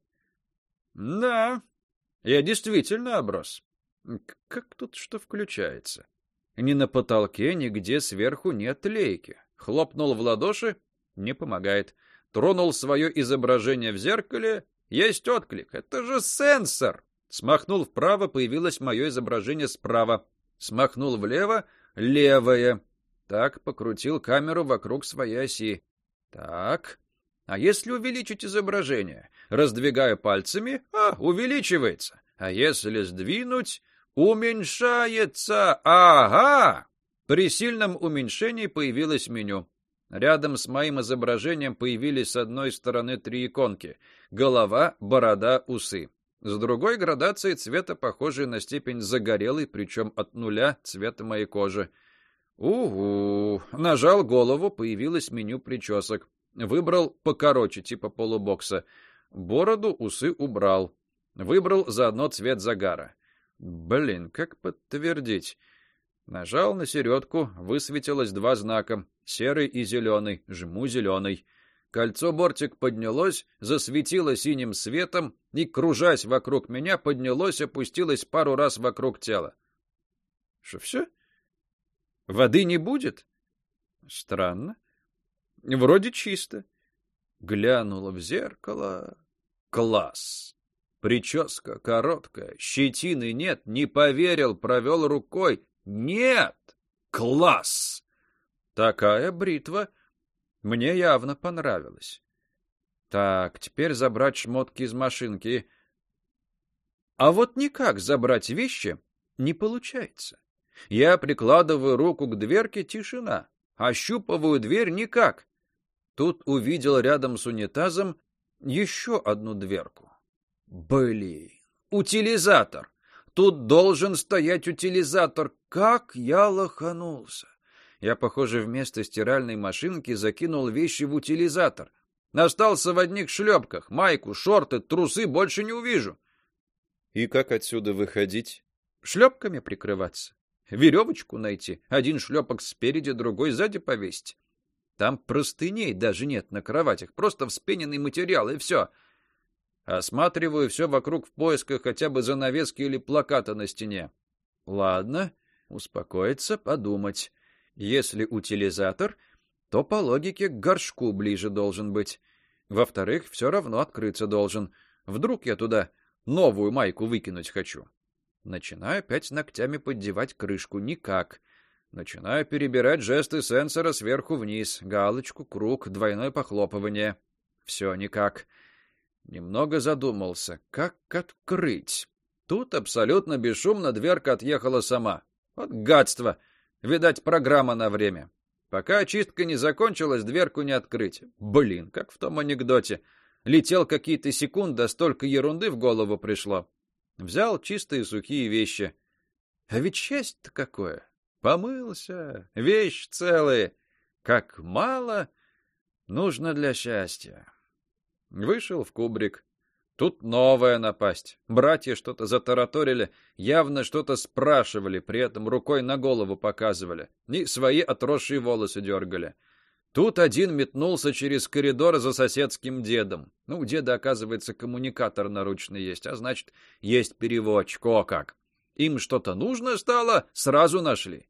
Speaker 1: Да, я действительно оброс. Как тут что включается? Ни на потолке, нигде сверху нет лейки. Хлопнул в ладоши — не помогает. Тронул свое изображение в зеркале — есть отклик. Это же сенсор! Смахнул вправо — появилось мое изображение справа. Смахнул влево — левое. Так, покрутил камеру вокруг своей оси. Так. А если увеличить изображение? Раздвигаю пальцами — а, увеличивается. А если сдвинуть — уменьшается. Ага! При сильном уменьшении появилось меню. Рядом с моим изображением появились с одной стороны три иконки: голова, борода, усы. С другой — градацией цвета, похожей на степень загорелый, причем от нуля, цвета моей кожи. Угу. Нажал голову, появилось меню причесок. Выбрал покороче, типа полубокса. Бороду, усы убрал. Выбрал заодно цвет загара. Блин, как подтвердить? Нажал на середку, высветилось два знака: серый и зеленый. Жму зеленый. Кольцо-бортик поднялось, засветило синим светом и, кружась вокруг меня, поднялось, опустилось пару раз вокруг тела. Что, все? Воды не будет? Странно. Вроде чисто. Глянула в зеркало. Класс. Прическа короткая, щетины нет, не поверил, провел рукой. Нет! Класс! Такая бритва мне явно понравилась. Так, теперь забрать шмотки из машинки. А вот никак забрать вещи не получается. Я прикладываю руку к дверке, тишина. Ощупываю дверь, никак. Тут увидел рядом с унитазом еще одну дверку. Блин, утилизатор. Тут должен стоять утилизатор. Как я лоханулся. Я, похоже, вместо стиральной машинки закинул вещи в утилизатор. Остался в одних шлепках. Майку, шорты, трусы больше не увижу. И как отсюда выходить? Шлепками прикрываться. Веревочку найти. Один шлепок спереди, другой сзади повесить. Там простыней даже нет на кроватях. Просто вспененный материал, и все. Осматриваю все вокруг в поисках хотя бы занавески или плаката на стене. Ладно, успокоиться, подумать. Если утилизатор, то по логике к горшку ближе должен быть. Во-вторых, все равно открыться должен. Вдруг я туда новую майку выкинуть хочу. Начинаю опять ногтями поддевать крышку. Никак. Начинаю перебирать жесты сенсора сверху вниз. Галочку, круг, двойное похлопывание. Все никак. Немного задумался, как открыть. Тут абсолютно бесшумно дверка отъехала сама. Вот гадство. Видать, программа на время. Пока очистка не закончилась, дверку не открыть. Блин, как в том анекдоте. Летел какие-то секунды, а столько ерунды в голову пришло. Взял чистые сухие вещи. А ведь счастье-то какое. Помылся, вещи целые. Как мало нужно для счастья. Вышел в кубрик. Тут новая напасть. Братья что-то затараторили, явно что-то спрашивали, при этом рукой на голову показывали. И свои отросшие волосы дергали. Тут один метнулся через коридор за соседским дедом. Ну, у деда, оказывается, коммуникатор наручный есть, а значит, есть переводчик. О как! Им что-то нужно стало, сразу нашли.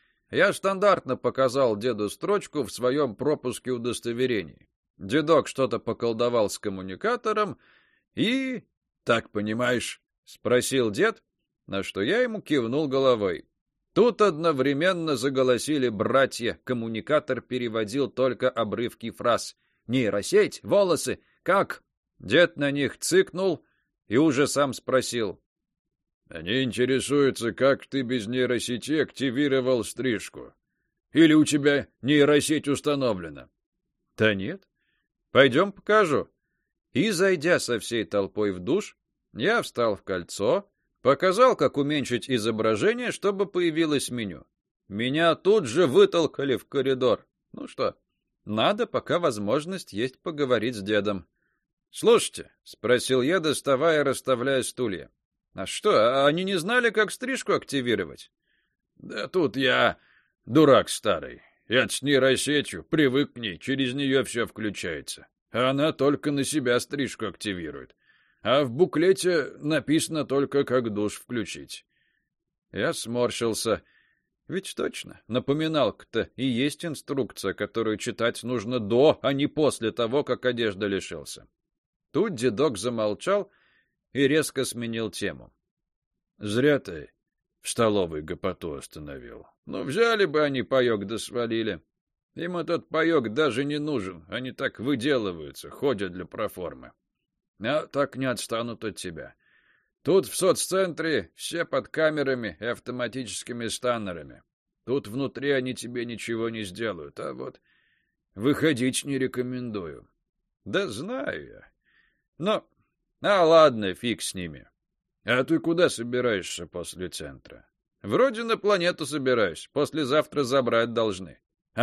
Speaker 1: Я стандартно показал деду строчку в своем пропуске удостоверений. Дедок что-то поколдовал с коммуникатором и... «Так понимаешь?» — спросил дед, на что я ему кивнул головой. Тут одновременно заголосили братья. Коммуникатор переводил только обрывки фраз. «Нейросеть? Волосы? Как?» Дед на них цыкнул и уже сам спросил. «Они интересуются, как ты без нейросети активировал стрижку. Или у тебя нейросеть установлена?» «Да нет. Пойдем покажу». И, зайдя со всей толпой в душ, я встал в кольцо, показал, как уменьшить изображение, чтобы появилось меню. Меня тут же вытолкали в коридор. Ну что, надо, пока возможность есть, поговорить с дедом. «Слушайте», — спросил я, доставая и расставляя стулья. «А что, они не знали, как стрижку активировать?» «Да тут я дурак старый. Я с нейросетью, привык к ней, через нее все включается. А она только на себя стрижку активирует. А в буклете написано только, как душ включить». Я сморщился. Ведь точно, напоминалка-то и есть инструкция, которую читать нужно до, а не после того, как одежды лишился. Тут дедок замолчал и резко сменил тему. «Зря ты в столовой гопоту остановил. Ну, взяли бы они паёк да свалили. Им этот паёк даже не нужен, они так выделываются, ходят для проформы. А так не отстанут от тебя. Тут в соццентре все под камерами и автоматическими сканерами. Тут внутри они тебе ничего не сделают, а вот выходить не рекомендую». «Да знаю я. Но, а ладно, фиг с ними. А ты куда собираешься после центра? Вроде на планету собираюсь. Послезавтра забрать должны.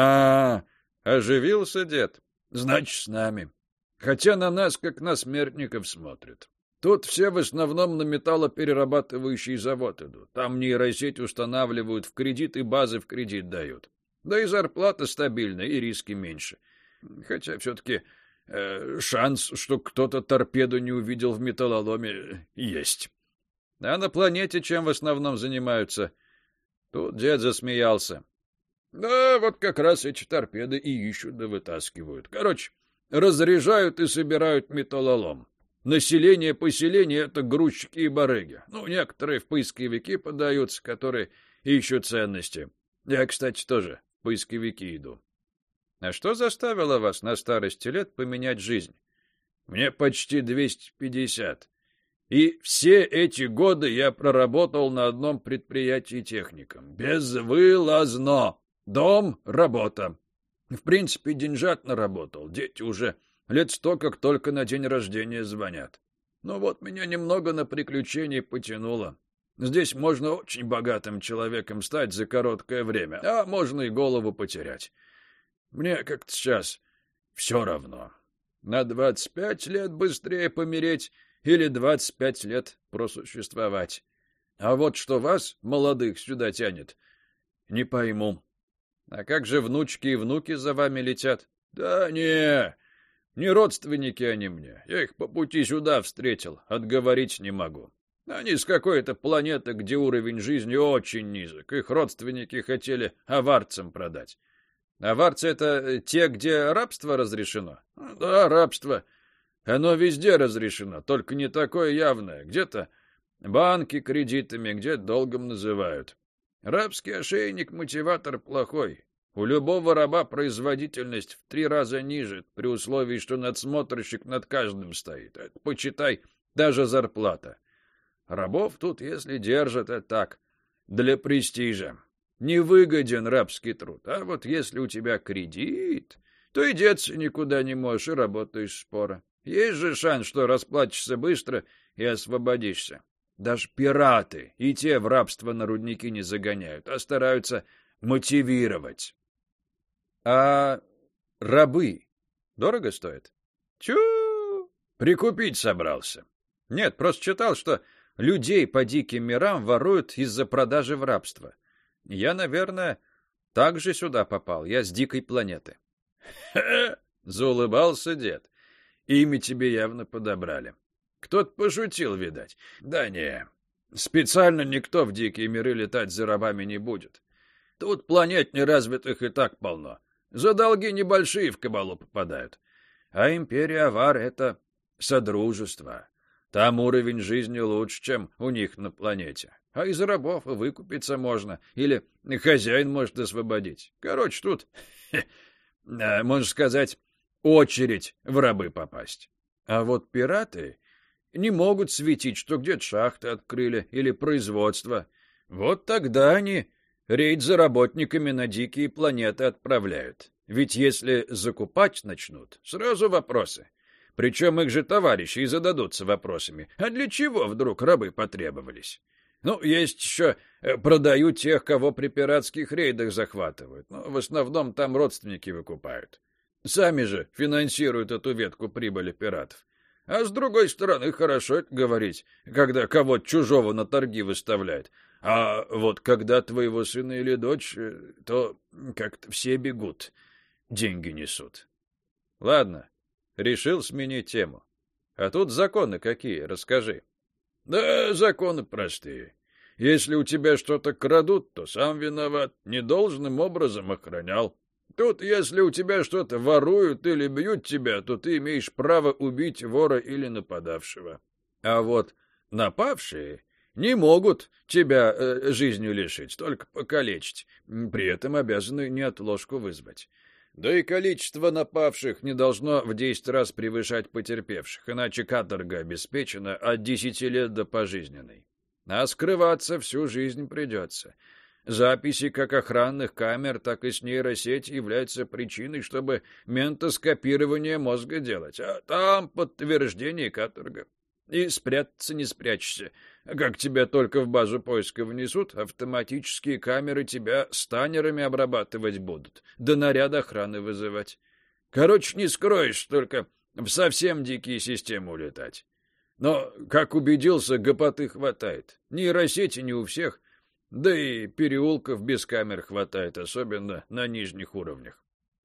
Speaker 1: А, оживился дед. Значит, с нами. Хотя на нас, как на смертников, смотрят. Тут все в основном на металлоперерабатывающий завод идут. Там нейросеть устанавливают в кредит и базы в кредит дают. Да и зарплата стабильная, и риски меньше. Хотя все-таки э, шанс, что кто-то торпеду не увидел в металлоломе, есть. А на планете чем в основном занимаются? Тут дед засмеялся. Да, вот как раз эти торпеды и ищут да вытаскивают. Короче, разряжают и собирают металлолом. Население поселения — это грузчики и барыги. Ну, некоторые в поисковики подаются, которые ищут ценности. Я, кстати, тоже в поисковики иду. А что заставило вас на старости лет поменять жизнь? Мне почти двести пятьдесят. И все эти годы я проработал на одном предприятии техником. Безвылазно. Дом, работа. В принципе, деньжат наработал. Дети уже лет сто как только на день рождения звонят. Ну вот меня немного на приключения потянуло. Здесь можно очень богатым человеком стать за короткое время, а можно и голову потерять. Мне как-то сейчас все равно. На двадцать пять лет быстрее помереть или двадцать пять лет просуществовать. А вот что вас, молодых, сюда тянет, не пойму. А как же внучки и внуки за вами летят? Да не... Не родственники они мне. Я их по пути сюда встретил. Отговорить не могу. Они с какой-то планеты, где уровень жизни очень низок. Их родственники хотели аварцам продать. Аварцы — это те, где рабство разрешено? Да, рабство. Оно везде разрешено, только не такое явное. Где-то банки кредитами, где-то долгом называют. Рабский ошейник — мотиватор плохой. У любого раба производительность в три раза ниже, при условии, что надсмотрщик над каждым стоит. Это, почитай, даже зарплата. Рабов тут, если держат, это так, для престижа. Невыгоден рабский труд. А вот если у тебя кредит, то и деться никуда не можешь, и работаешь споро. Есть же шанс, что расплатишься быстро и освободишься. Даже пираты и те в рабство на рудники не загоняют, а стараются мотивировать. А рабы дорого стоят? Чу! Прикупить собрался. Нет, просто читал, что людей по диким мирам воруют из-за продажи в рабство. Я, наверное, также сюда попал. Я с дикой планеты. Хе! Заулыбался дед. Имя тебе явно подобрали. Кто-то пошутил, видать. Да не, специально никто в дикие миры летать за рабами не будет. Тут планет неразвитых и так полно. За долги небольшие в кабалу попадают. А империя Авар — это содружество. Там уровень жизни лучше, чем у них на планете. А из рабов выкупиться можно. Или хозяин может освободить. Короче, тут, можно сказать, очередь в рабы попасть. А вот пираты не могут светить, что где-то шахты открыли или производство. Вот тогда они рейд за работниками на дикие планеты отправляют. Ведь если закупать начнут, сразу вопросы. Причем их же товарищи и зададутся вопросами. А для чего вдруг рабы потребовались? Ну, есть еще продают тех, кого при пиратских рейдах захватывают. Но в основном там родственники выкупают. Сами же финансируют эту ветку прибыли пиратов. А с другой стороны, хорошо это говорить, когда кого-то чужого на торги выставляют. А вот когда твоего сына или дочь, то как-то все бегут, деньги несут. Ладно, решил сменить тему. А тут законы какие, расскажи. Да, законы простые. Если у тебя что-то крадут, то сам виноват, недолжным образом охранял. Тут, если у тебя что-то воруют или бьют тебя, то ты имеешь право убить вора или нападавшего. А вот напавшие не могут тебя э, жизнью лишить, только покалечить. При этом обязаны неотложку вызвать. Да и количество напавших не должно в десять раз превышать потерпевших, иначе каторга обеспечена от десяти лет до пожизненной. А скрываться всю жизнь придется. Записи как охранных камер, так и с нейросети являются причиной, чтобы ментоскопирование мозга делать. А там подтверждение каторга. И спрятаться не спрячешься. Как тебя только в базу поиска внесут, автоматические камеры тебя сканерами обрабатывать будут, да наряд охраны вызывать. Короче, не скроешь, только в совсем дикие системы улетать. Но, как убедился, гопоты хватает. Нейросети не у всех, да и переулков без камер хватает, особенно на нижних уровнях.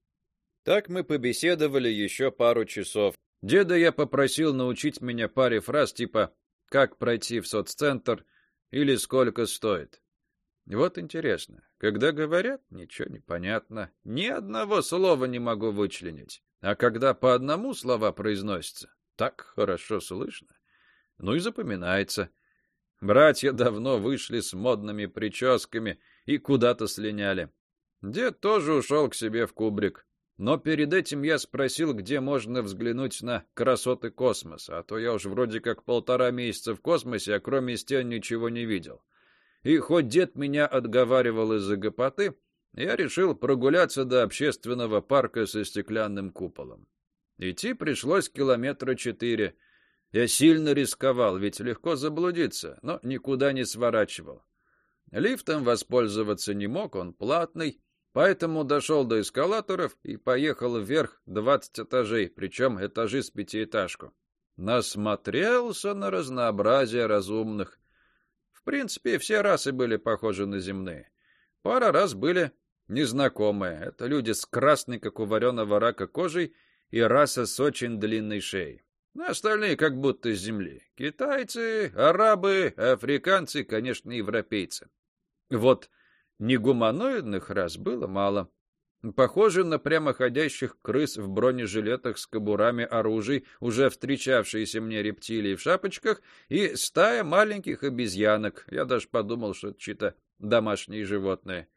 Speaker 1: Так мы побеседовали еще пару часов. Деда я попросил научить меня паре фраз типа «как пройти в соццентр» или «сколько стоит». Вот интересно, когда говорят, ничего не понятно, ни одного слова не могу вычленить. А когда по одному слова произносятся, так хорошо слышно. Ну и запоминается. Братья давно вышли с модными прическами и куда-то слиняли. Дед тоже ушел к себе в кубрик. Но перед этим я спросил, где можно взглянуть на красоты космоса, а то я уж вроде как полтора месяца в космосе, а кроме стен ничего не видел. И хоть дед меня отговаривал из-за гопоты, я решил прогуляться до общественного парка со стеклянным куполом. Идти пришлось километра четыре. Я сильно рисковал, ведь легко заблудиться, но никуда не сворачивал. Лифтом воспользоваться не мог, он платный, поэтому дошел до эскалаторов и поехал вверх двадцать этажей, причем этажи с пятиэтажку. Насмотрелся на разнообразие разумных. В принципе, все расы были похожи на земные. Пара раз были незнакомые. Это люди с красной, как у вареного рака, кожей и раса с очень длинной шеей. Остальные как будто с земли. Китайцы, арабы, африканцы, конечно, европейцы. Вот негуманоидных рас было мало. Похожи на прямоходящих крыс в бронежилетах с кобурами оружий, уже встречавшиеся мне рептилии в шапочках, и стая маленьких обезьянок. Я даже подумал, что это чьи-то домашние животные.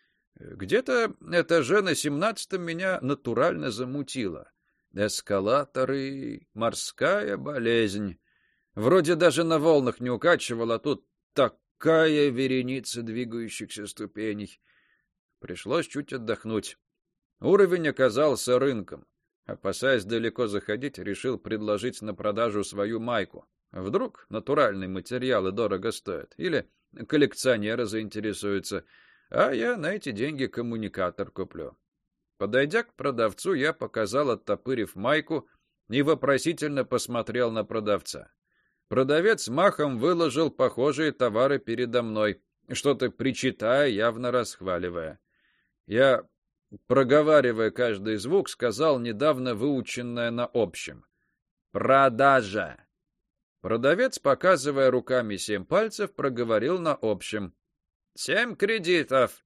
Speaker 1: Где-то этаже на семнадцатом меня натурально замутило. Эскалаторы — морская болезнь. Вроде даже на волнах не укачивал, а тут такая вереница двигающихся ступеней. Пришлось чуть отдохнуть. Уровень оказался рынком. Опасаясь далеко заходить, решил предложить на продажу свою майку. Вдруг натуральные материалы дорого стоят, или коллекционеры заинтересуются, а я на эти деньги коммуникатор куплю. Подойдя к продавцу, я показал, оттопырив майку, и вопросительно посмотрел на продавца. Продавец махом выложил похожие товары передо мной, что-то причитая, явно расхваливая. Я, проговаривая каждый звук, сказал недавно выученное на общем: «Продажа!». Продавец, показывая руками семь пальцев, проговорил на общем: «Семь кредитов!».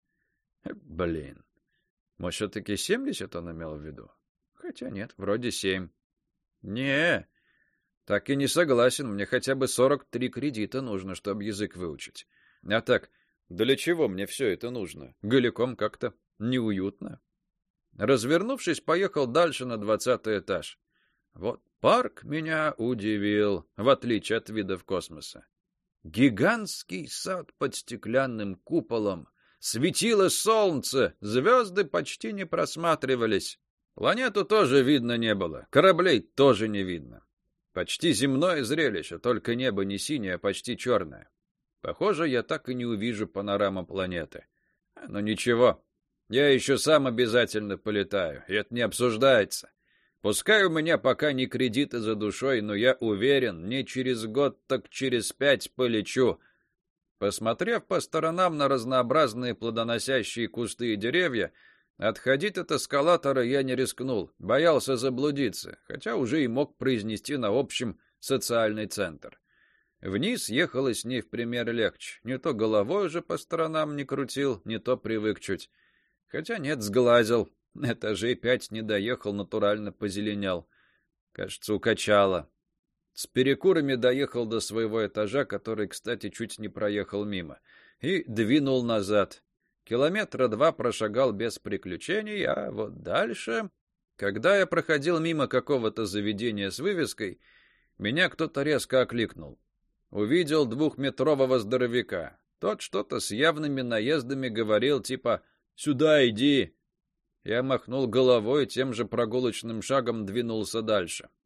Speaker 1: Блин. Может, все-таки семьдесят он имел в виду? Хотя нет, вроде семь. Не, так и не согласен. Мне хотя бы сорок три кредита нужно, чтобы язык выучить. А так, для чего мне все это нужно? Голиком как-то неуютно. Развернувшись, поехал дальше на двадцатый этаж. Вот парк меня удивил, в отличие от видов космоса. Гигантский сад под стеклянным куполом. Светило солнце, звезды почти не просматривались. Планету тоже видно не было, кораблей тоже не видно. Почти земное зрелище, только небо не синее, а почти черное. Похоже, я так и не увижу панораму планеты. Но ничего, я еще сам обязательно полетаю, и это не обсуждается. Пускай у меня пока не кредиты за душой, но я уверен, не через год, так через пять полечу. Посмотрев по сторонам на разнообразные плодоносящие кусты и деревья, отходить от эскалатора я не рискнул, боялся заблудиться, хотя уже и мог произнести на общем социальный центр. Вниз ехалось не в пример легче, не то головой уже по сторонам не крутил, не то привык чуть. Хотя нет, сглазил, этажей пять не доехал, натурально позеленел. Кажется, укачало. С перекурами доехал до своего этажа, который, кстати, чуть не проехал мимо, и двинул назад. Километра два прошагал без приключений, а вот дальше... Когда я проходил мимо какого-то заведения с вывеской, меня кто-то резко окликнул. Увидел двухметрового здоровяка. Тот что-то с явными наездами говорил, типа «Сюда иди!». Я махнул головой и тем же прогулочным шагом двинулся дальше.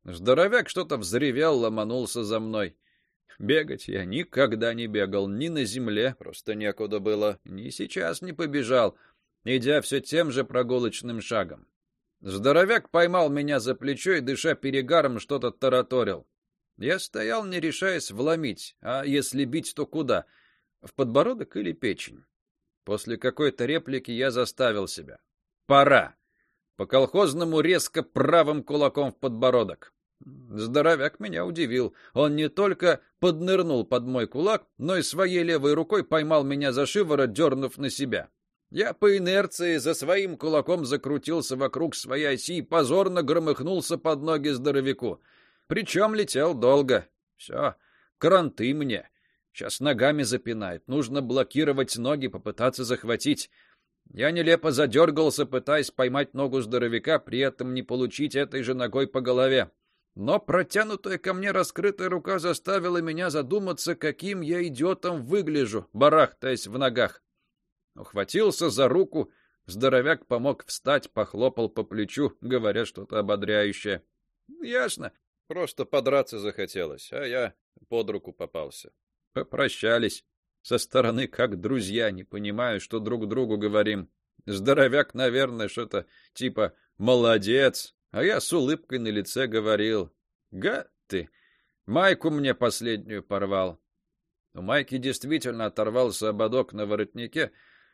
Speaker 1: Здоровяк что-то взревел, ломанулся за мной. Бегать я никогда не бегал, ни на земле, просто некуда было, ни сейчас не побежал, идя все тем же прогулочным шагом. Здоровяк поймал меня за плечо и, дыша перегаром, что-то тараторил. Я стоял, не решаясь вломить, а если бить, то куда? В подбородок или печень? После какой-то реплики я заставил себя. Пора. По-колхозному резко правым кулаком в подбородок. Здоровяк меня удивил. Он не только поднырнул под мой кулак, но и своей левой рукой поймал меня за шиворот, дернув на себя. Я по инерции за своим кулаком закрутился вокруг своей оси и позорно громыхнулся под ноги здоровяку. Причем летел долго. Все, кранты мне. Сейчас ногами запинает. Нужно блокировать ноги, попытаться захватить. Я нелепо задергался, пытаясь поймать ногу здоровяка, при этом не получить этой же ногой по голове. Но протянутая ко мне раскрытая рука заставила меня задуматься, каким я идиотом выгляжу, барахтаясь в ногах. Ухватился за руку, здоровяк помог встать, похлопал по плечу, говоря что-то ободряющее. Ясно, просто подраться захотелось, а я под руку попался. Попрощались. Со стороны как друзья, не понимаю, что друг другу говорим. Здоровяк, наверное, что-то типа «молодец», а я с улыбкой на лице говорил: «Гад ты, майку мне последнюю порвал». У майки действительно оторвался ободок на воротнике.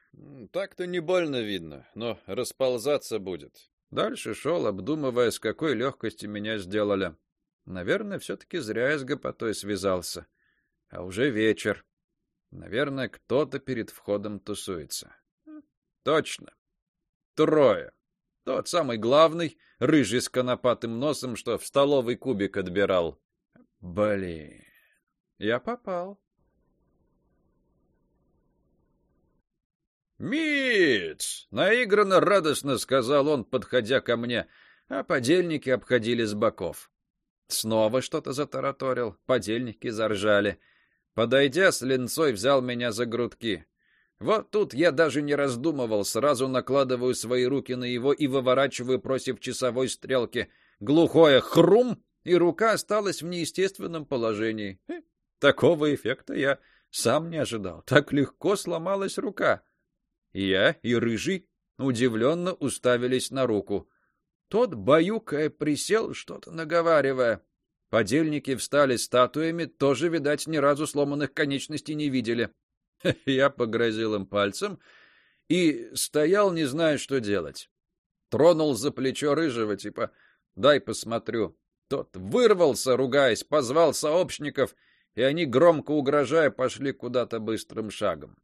Speaker 1: Так-то не больно видно, но расползаться будет. Дальше шел, обдумывая, с какой легкостью меня сделали. Наверное, все-таки зря я с гопотой связался. А уже вечер. Наверное, кто-то перед входом тусуется. Точно. Трое. Тот самый главный, рыжий с конопатым носом, что в столовый кубик отбирал. Блин, я попал. «Митц!» — наигранно радостно сказал он, подходя ко мне, а подельники обходили с боков. Снова что-то затараторил, подельники заржали. Подойдя, с линцой взял меня за грудки. Вот тут я даже не раздумывал, сразу накладываю свои руки на его и выворачиваю против часовой стрелки. Глухое хрум, и рука осталась в неестественном положении. Э, такого эффекта я сам не ожидал. Так легко сломалась рука. И я, и рыжий удивленно уставились на руку. Тот, баюкая, присел, что-то наговаривая. Подельники встали статуями, тоже, видать, ни разу сломанных конечностей не видели. Я погрозил им пальцем и стоял, не зная, что делать. Тронул за плечо рыжего, типа «дай посмотрю». Тот вырвался, ругаясь, позвал сообщников, и они, громко угрожая, пошли куда-то быстрым шагом.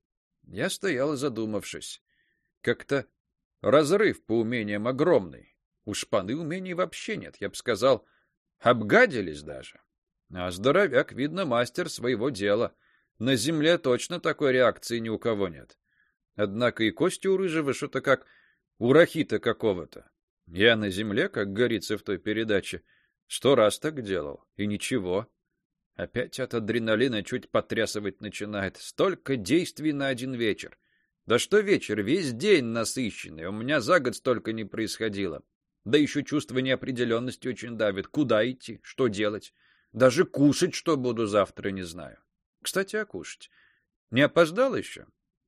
Speaker 1: Я стоял, задумавшись. Как-то разрыв по умениям огромный. У шпаны умений вообще нет, я бы сказал, обгадились даже. А здоровяк, видно, мастер своего дела. На земле точно такой реакции ни у кого нет. Однако и кости у рыжего что-то как у рахита какого-то. Я на земле, как говорится в той передаче, сто раз так делал, и ничего. Опять от адреналина чуть потрясывать начинает. Столько действий на один вечер. Да что вечер, весь день насыщенный. У меня за год столько не происходило. Да еще чувство неопределенности очень давит. Куда идти? Что делать? Даже кушать, что буду завтра, не знаю. Кстати, а кушать? Не опоздал еще?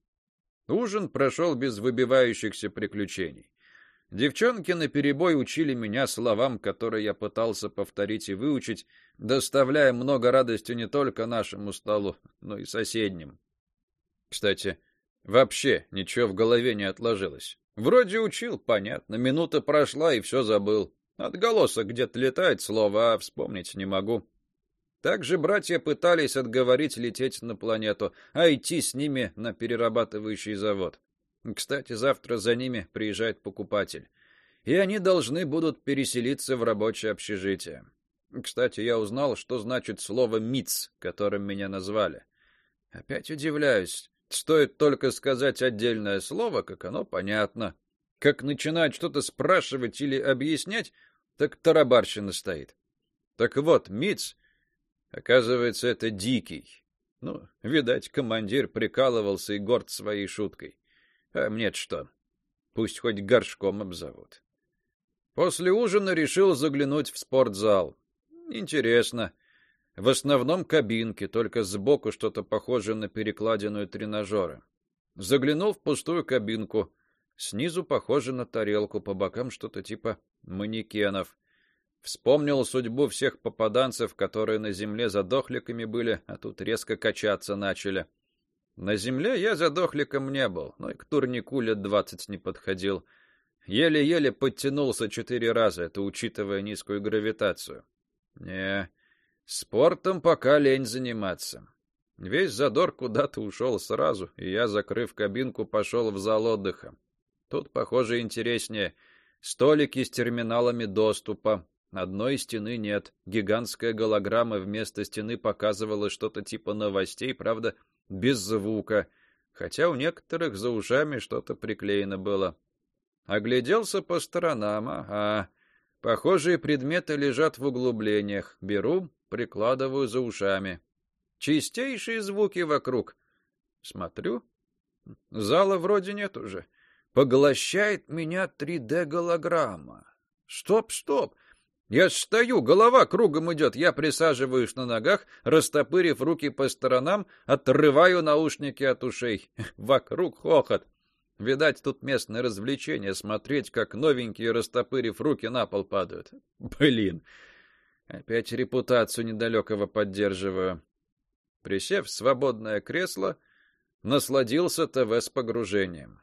Speaker 1: Ужин прошел без выбивающихся приключений. Девчонки наперебой учили меня словам, которые я пытался повторить и выучить, доставляя много радости не только нашему столу, но и соседним. Кстати, вообще ничего в голове не отложилось. Вроде учил, понятно, минута прошла и все забыл. Отголосок где-то летает слово, а вспомнить не могу. Также братья пытались отговорить лететь на планету, а идти с ними на перерабатывающий завод. Кстати, завтра за ними приезжает покупатель, и они должны будут переселиться в рабочее общежитие. Кстати, я узнал, что значит слово «митц», которым меня назвали. Опять удивляюсь. Стоит только сказать отдельное слово, как оно понятно. Как начинать что-то спрашивать или объяснять, так тарабарщина стоит. Так вот, митц, оказывается, это дикий. Ну, видать, командир прикалывался и горд своей шуткой. А мне-то что? Пусть хоть горшком обзовут. После ужина решил заглянуть в спортзал. Интересно. В основном кабинки, только сбоку что-то похожее на перекладину тренажера. Заглянул в пустую кабинку. Снизу похоже на тарелку, по бокам что-то типа манекенов. Вспомнил судьбу всех попаданцев, которые на земле задохликами были, а тут резко качаться начали. На земле я задохликом не был, но и к турнику лет двадцать не подходил. Еле-еле подтянулся четыре раза, это учитывая низкую гравитацию. Не, спортом пока лень заниматься. Весь задор куда-то ушел сразу, и я, закрыв кабинку, пошел в зал отдыха. Тут, похоже, интереснее. Столики с терминалами доступа. Одной стены нет. Гигантская голограмма вместо стены показывала что-то типа новостей, правда, без звука, хотя у некоторых за ушами что-то приклеено было. Огляделся по сторонам. Ага. Похожие предметы лежат в углублениях. Беру, прикладываю за ушами. Чистейшие звуки вокруг. Смотрю. Зала вроде нет уже. Поглощает меня три дэ-голограмма. Стоп, стоп. Я стою, голова кругом идет. Я присаживаюсь на ногах, растопырив руки по сторонам, отрываю наушники от ушей. Вокруг хохот. Видать, тут местное развлечение — смотреть, как новенькие, растопырив руки, на пол падают. Блин. Опять репутацию недалекого поддерживаю. Присев в свободное кресло, насладился ТВ с погружением.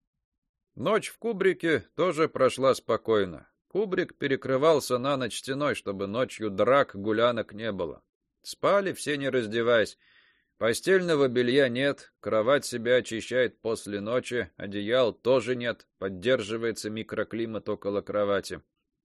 Speaker 1: Ночь в кубрике тоже прошла спокойно. Кубрик перекрывался на ночь стеной, чтобы ночью драк, гулянок не было. Спали все, не раздеваясь. Постельного белья нет, кровать себя очищает после ночи, одеял тоже нет, поддерживается микроклимат около кровати.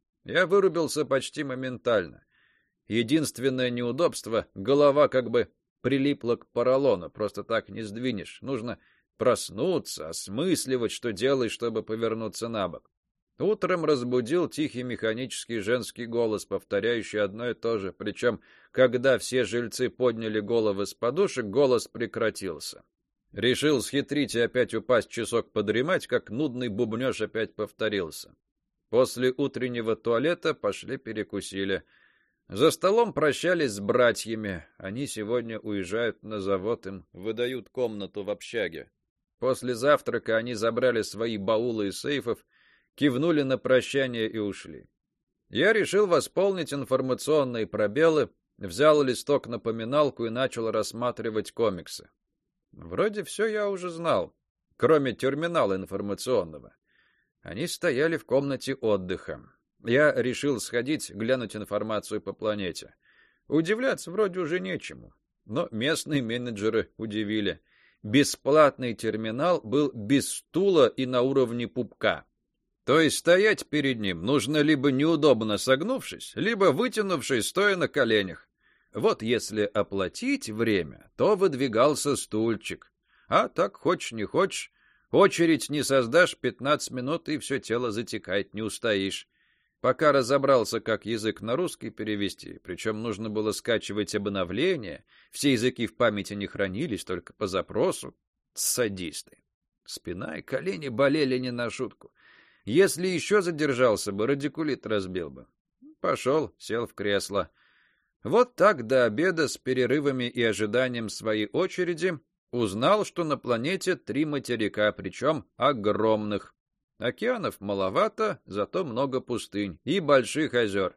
Speaker 1: Я вырубился почти моментально. Единственное неудобство — голова как бы прилипла к поролону, просто так не сдвинешь. Нужно проснуться, осмысливать, что делать, чтобы повернуться на бок. Утром разбудил тихий механический женский голос, повторяющий одно и то же, причем, когда все жильцы подняли головы с подушек, голос прекратился. Решил схитрить и опять упасть часок подремать, как нудный бубнёж опять повторился. После утреннего туалета пошли перекусили. За столом прощались с братьями. Они сегодня уезжают на завод, им выдают комнату в общаге. После завтрака они забрали свои баулы из сейфов, кивнули на прощание и ушли. Я решил восполнить информационные пробелы, взял листок-напоминалку и начал рассматривать комиксы. Вроде все я уже знал, кроме терминала информационного. Они стояли в комнате отдыха. Я решил сходить, глянуть информацию по планете. Удивляться вроде уже нечему, но местные менеджеры удивили. Бесплатный терминал был без стула и на уровне пупка. То есть стоять перед ним нужно либо неудобно согнувшись, либо вытянувшись, стоя на коленях. Вот если оплатить время, то выдвигался стульчик. А так, хочешь не хочешь, очередь не создашь, пятнадцать минут, и все тело затекает, не устоишь. Пока разобрался, как язык на русский перевести, причем нужно было скачивать обновления, все языки в памяти не хранились, только по запросу. Садисты. Спина и колени болели не на шутку. Если еще задержался бы, радикулит разбил бы. Пошел, сел в кресло. Вот так до обеда с перерывами и ожиданием своей очереди узнал, что на планете три материка, причем огромных. Океанов маловато, зато много пустынь и больших озер.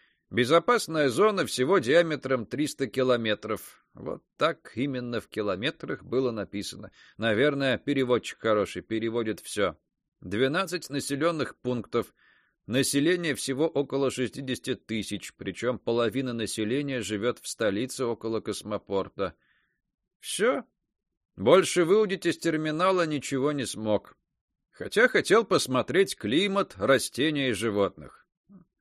Speaker 1: Безопасная зона всего диаметром триста километров. Вот так именно в километрах было написано. Наверное, переводчик хороший, переводит все. двенадцать населенных пунктов. Население всего около шестьдесят тысяч, причем половина населения живет в столице около космопорта. Все. Больше выудить из терминала ничего не смог. Хотя хотел посмотреть климат, растения и животных.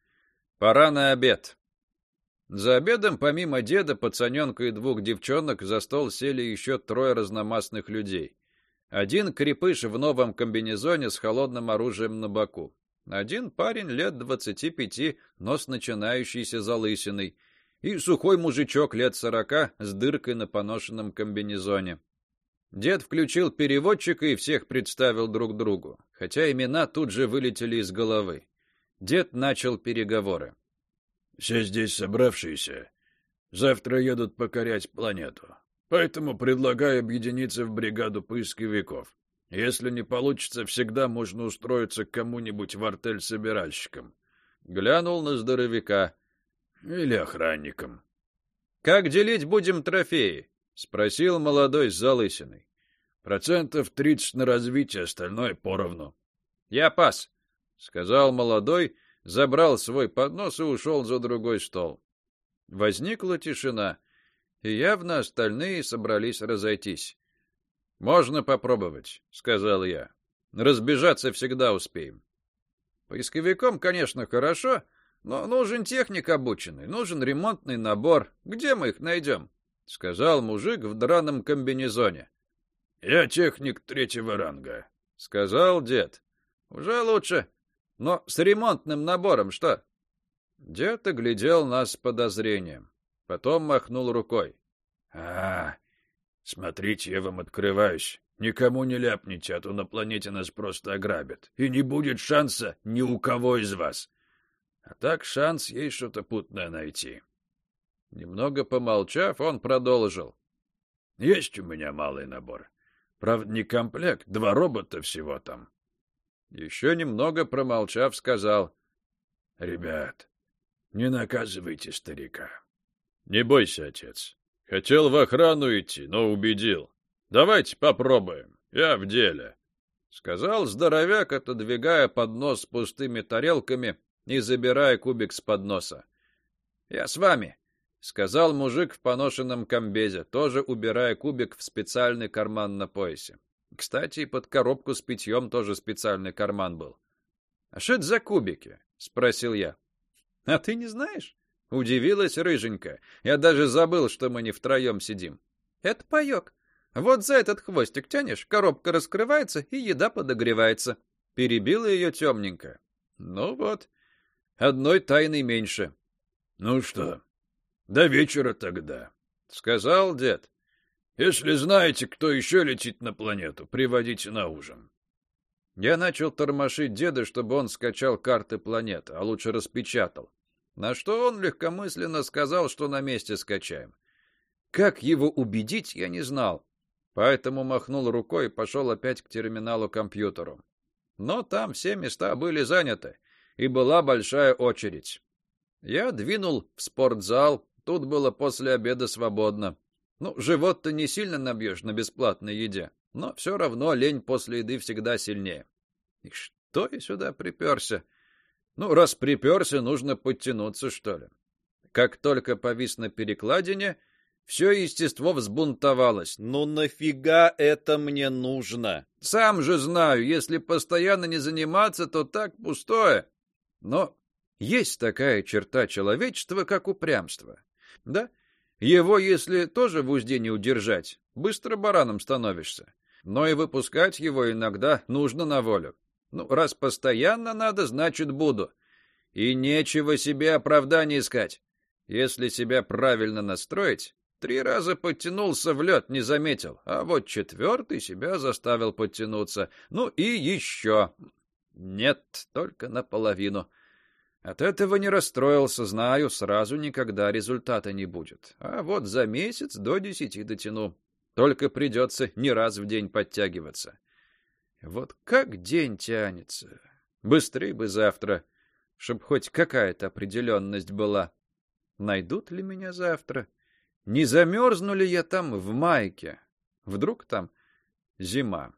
Speaker 1: Пора на обед. За обедом, помимо деда, пацаненка и двух девчонок, за стол сели еще трое разномастных людей. Один крепыш в новом комбинезоне с холодным оружием на боку. Один парень лет двадцати пяти, но с начинающейся залысиной. И сухой мужичок лет сорока с дыркой на поношенном комбинезоне. Дед включил переводчика и всех представил друг другу, хотя имена тут же вылетели из головы. Дед начал переговоры.
Speaker 2: Все здесь собравшиеся завтра едут покорять планету. Поэтому предлагаю объединиться в бригаду поисковиков. Если не получится, всегда можно устроиться к кому-нибудь в артель собиральщиком.
Speaker 1: Глянул на здоровяка.
Speaker 2: Или охранником.
Speaker 1: Как делить будем трофеи? Спросил молодой с залысиной.
Speaker 2: Процентов тридцать на развитие, остальное поровну.
Speaker 1: Я пас, сказал молодой, забрал свой поднос и ушел за другой стол. Возникла тишина, и явно остальные собрались разойтись. Можно попробовать, сказал я. Разбежаться всегда успеем. Поисковиком, конечно, хорошо, но нужен техник обученный, нужен ремонтный набор. Где мы их найдем? Сказал мужик в драном комбинезоне.
Speaker 2: Я техник третьего ранга,
Speaker 1: сказал дед. Уже лучше. Но с ремонтным набором что? Дед оглядел нас с подозрением. Потом махнул рукой.
Speaker 2: А, смотрите, я вам открываюсь. Никому не ляпните, а то на планете нас просто ограбят. И не будет шанса ни у кого из вас. А так шанс есть что-то путное найти.
Speaker 1: Немного помолчав, он продолжил.
Speaker 2: Есть у меня малый набор. Правда, не комплект, два робота всего там.
Speaker 1: Еще немного промолчав, сказал.
Speaker 2: Ребят, не наказывайте старика.
Speaker 1: Не бойся, отец. Хотел в охрану идти, но убедил. Давайте попробуем. Я в деле. Сказал здоровяк, отодвигая поднос с пустыми тарелками и забирая кубик с подноса. Я с вами, сказал мужик в поношенном комбезе, тоже убирая кубик в специальный карман на поясе. Кстати, и под коробку с питьем тоже специальный карман был. А что это за кубики? Спросил я. А ты не знаешь? Удивилась рыженькая. Я даже забыл, что мы не втроем сидим. Это паёк. Вот за этот хвостик тянешь, коробка раскрывается и еда подогревается. Перебила ее темненькая. Ну вот, одной тайны меньше.
Speaker 2: Ну что, до вечера тогда,
Speaker 1: сказал дед.
Speaker 2: Если знаете, кто еще летит на планету, приводите на ужин.
Speaker 1: Я начал тормошить деда, чтобы он скачал карты планеты, а лучше распечатал. На что он легкомысленно сказал, что на месте скачаем. Как его убедить, я не знал. Поэтому махнул рукой и пошел опять к терминалу-компьютеру. Но там все места были заняты, и была большая очередь. Я двинул в спортзал, тут было после обеда свободно. Ну, живот-то не сильно набьешь на бесплатной еде, но все равно лень после еды всегда сильнее. И что я сюда приперся? Ну, раз приперся, нужно подтянуться, что ли. Как только повис на перекладине, все естество взбунтовалось. Ну нафига это мне нужно? Сам же знаю, если постоянно не заниматься, то так пустое. Но есть такая черта человечества, как упрямство. Да? Его, если тоже в узде не удержать, быстро бараном становишься. Но и выпускать его иногда нужно на волю. Ну, раз постоянно надо, значит, буду. И нечего себе оправданий искать. Если себя правильно настроить, три раза подтянулся в лед, не заметил, а вот четвертый себя заставил подтянуться. Ну и еще. Нет, только наполовину. От этого не расстроился, знаю, сразу никогда результата не будет. А вот за месяц до десяти дотяну. Только придется не раз в день подтягиваться. Вот как день тянется. Быстрей бы завтра, чтоб хоть какая-то определенность была. Найдут ли меня завтра? Не замерзну ли я там в майке? Вдруг там зима?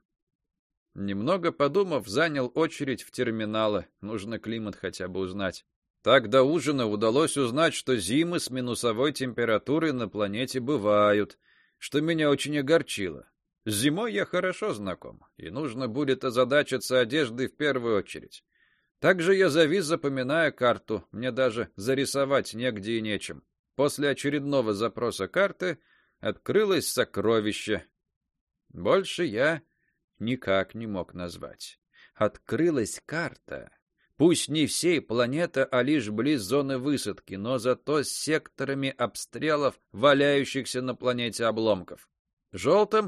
Speaker 1: Немного подумав, занял очередь в терминалы. Нужно климат хотя бы узнать. Так до ужина удалось узнать, что зимы с минусовой температурой на планете бывают, что меня очень огорчило. С зимой я хорошо знаком, и нужно будет озадачиться одеждой в первую очередь. Также я завис, запоминая карту, мне даже зарисовать негде и нечем. После очередного запроса карты открылось сокровище. Больше я никак не мог назвать. Открылась карта. Пусть не всей планеты, а лишь близ зоны высадки, но зато с секторами обстрелов, валяющихся на планете обломков. Желтым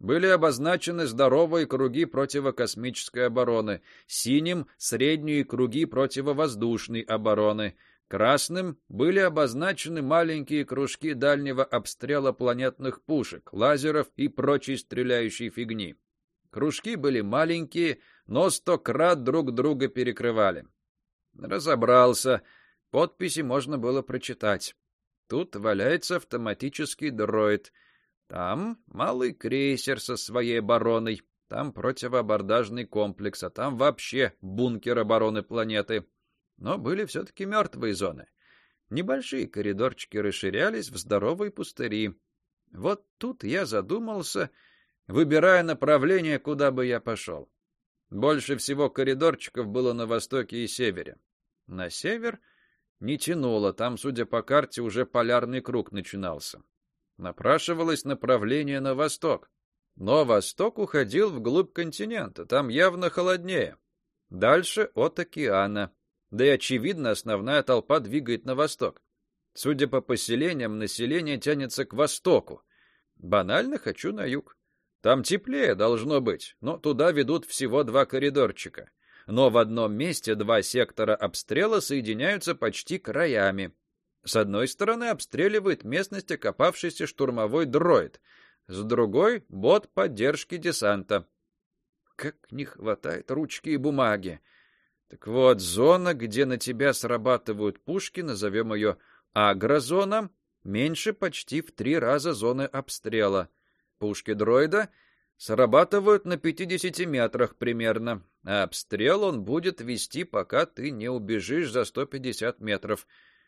Speaker 1: Были обозначены здоровые круги противокосмической обороны, синим — средние круги противовоздушной обороны, красным были обозначены маленькие кружки дальнего обстрела планетных пушек, лазеров и прочей стреляющей фигни. Кружки были маленькие, но сто крат друг друга перекрывали. Разобрался. Подписи можно было прочитать. Тут валяется автоматический дроид. Там малый крейсер со своей обороной. Там противоабордажный комплекс, а там вообще бункер обороны планеты. Но были все-таки мертвые зоны. Небольшие коридорчики расширялись в здоровые пустыри. Вот тут я задумался, выбирая направление, куда бы я пошел. Больше всего коридорчиков было на востоке и севере. На север не тянуло, там, судя по карте, уже полярный круг начинался. Напрашивалось направление на восток. Но восток уходил вглубь континента, там явно холоднее. Дальше от океана. Да и, очевидно, основная толпа двигает на восток. Судя по поселениям, население тянется к востоку. Банально хочу на юг. Там теплее должно быть, но туда ведут всего два коридорчика. Но в одном месте два сектора обстрела соединяются почти краями. С одной стороны обстреливает местность окопавшийся штурмовой дроид, с другой — бот поддержки десанта. Как не хватает ручки и бумаги. Так вот, зона, где на тебя срабатывают пушки, назовем ее агрозона, меньше почти в три раза зоны обстрела. Пушки дроида срабатывают на пятидесяти метрах примерно, а обстрел он будет вести, пока ты не убежишь за сто пятьдесят метров.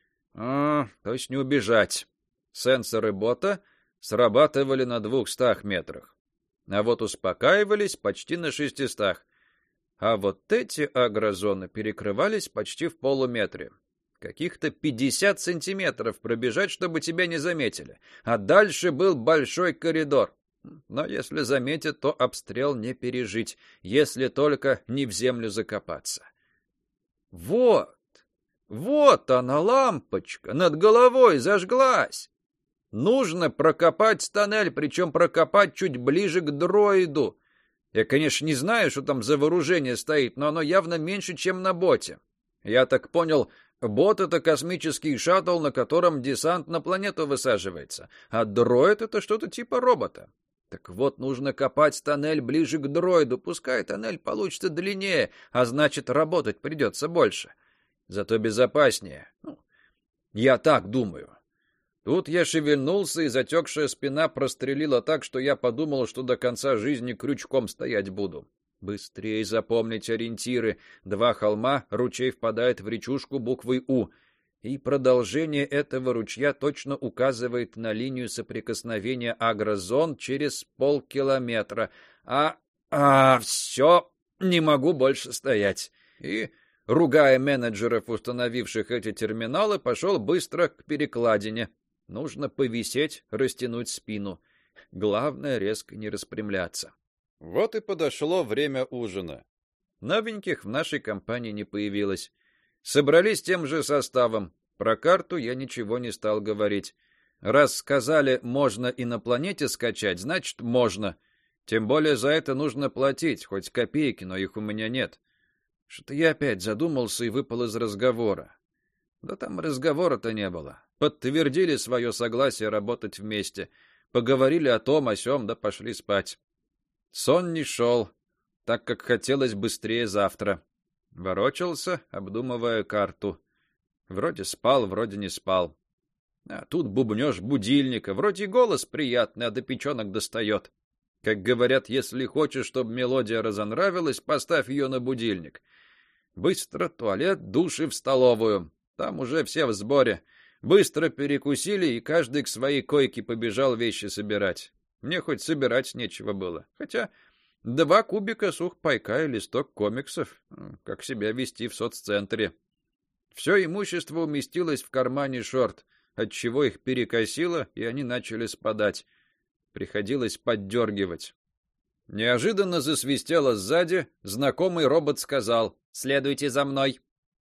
Speaker 1: А, то есть не убежать. Сенсоры бота срабатывали на двухстах метрах, а вот успокаивались почти на шестистах. А вот эти агрозоны перекрывались почти в полуметре. Каких-то пятьдесят сантиметров пробежать, чтобы тебя не заметили. А дальше был большой коридор. Но если заметят, то обстрел не пережить, если только не в землю закопаться. Вот, вот она, лампочка, над головой зажглась. Нужно прокопать тоннель, причем прокопать чуть ближе к дроиду. Я, конечно, не знаю, что там за вооружение стоит, но оно явно меньше, чем на боте. Я так понял, бот — это космический шаттл, на котором десант на планету высаживается, а дроид — это что-то типа робота. Так вот, нужно копать тоннель ближе к дроиду, пускай тоннель получится длиннее, а значит, работать придется больше. Зато безопаснее. Ну, я так думаю. Тут я шевельнулся, и затекшая спина прострелила так, что я подумал, что до конца жизни крючком стоять буду. Быстрее запомнить ориентиры. Два холма, ручей впадает в речушку буквой «У». И продолжение этого ручья точно указывает на линию соприкосновения агрозон через полкилометра. А, а, все, не могу больше стоять. И, ругая менеджеров, установивших эти терминалы, пошел быстро к перекладине. Нужно повисеть, растянуть спину. Главное, резко не распрямляться. Вот и подошло время ужина. Новеньких в нашей компании не появилось. Собрались тем же составом. Про карту я ничего не стал говорить. Раз сказали, можно и на планете скачать, значит, можно. Тем более за это нужно платить, хоть копейки, но их у меня нет. Что-то я опять задумался и выпал из разговора. Да там разговора-то не было. Подтвердили свое согласие работать вместе. Поговорили о том, о сём, да пошли спать. Сон не шел, так как хотелось быстрее завтра. Ворочался, обдумывая карту. Вроде спал, вроде не спал. А тут бубнёж будильника. Вроде и голос приятный, а до печёнок достает. Как говорят, если хочешь, чтобы мелодия разонравилась, поставь ее на будильник. Быстро туалет, душ и в столовую. Там уже все в сборе. Быстро перекусили, и каждый к своей койке побежал вещи собирать. Мне хоть собирать нечего было. Хотя два кубика сухпайка и листок комиксов. Как себя вести в соццентре. Все имущество уместилось в кармане шорт, отчего их перекосило, и они начали спадать. Приходилось поддергивать. Неожиданно засвистело сзади, знакомый робот сказал: «Следуйте за мной».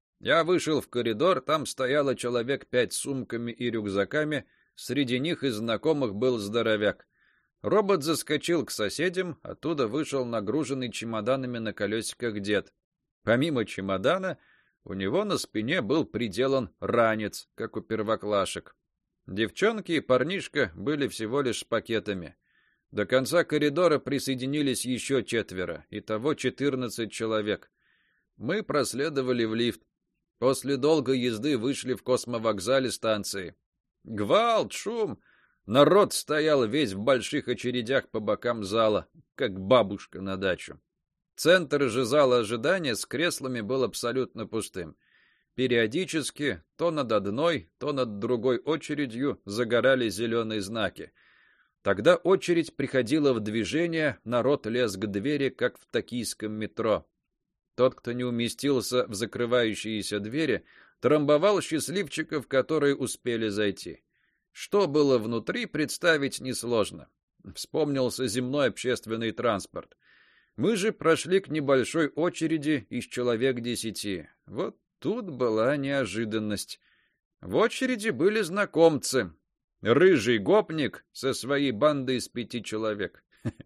Speaker 1: Я вышел в коридор, там стояло человек пять с сумками и рюкзаками, среди них из знакомых был здоровяк. Робот заскочил к соседям, оттуда вышел нагруженный чемоданами на колесиках дед. Помимо чемодана, у него на спине был приделан ранец, как у первоклашек. Девчонки и парнишка были всего лишь с пакетами. До конца коридора присоединились еще четверо, итого четырнадцать человек. Мы проследовали в лифт. После долгой езды вышли в космовокзале станции. Гвалт, шум. Народ стоял весь в больших очередях по бокам зала, как бабушка на дачу. Центр же зала ожидания с креслами был абсолютно пустым. Периодически, то над одной, то над другой очередью загорали зеленые знаки. Тогда очередь приходила в движение, народ лез к двери, как в токийском метро. Тот, кто не уместился в закрывающиеся двери, трамбовал счастливчиков, которые успели зайти. Что было внутри, представить несложно. Вспомнился земной общественный транспорт. Мы же прошли к небольшой очереди из человек десяти. Вот тут была неожиданность. В очереди были знакомцы. Рыжий гопник со своей бандой из пяти человек.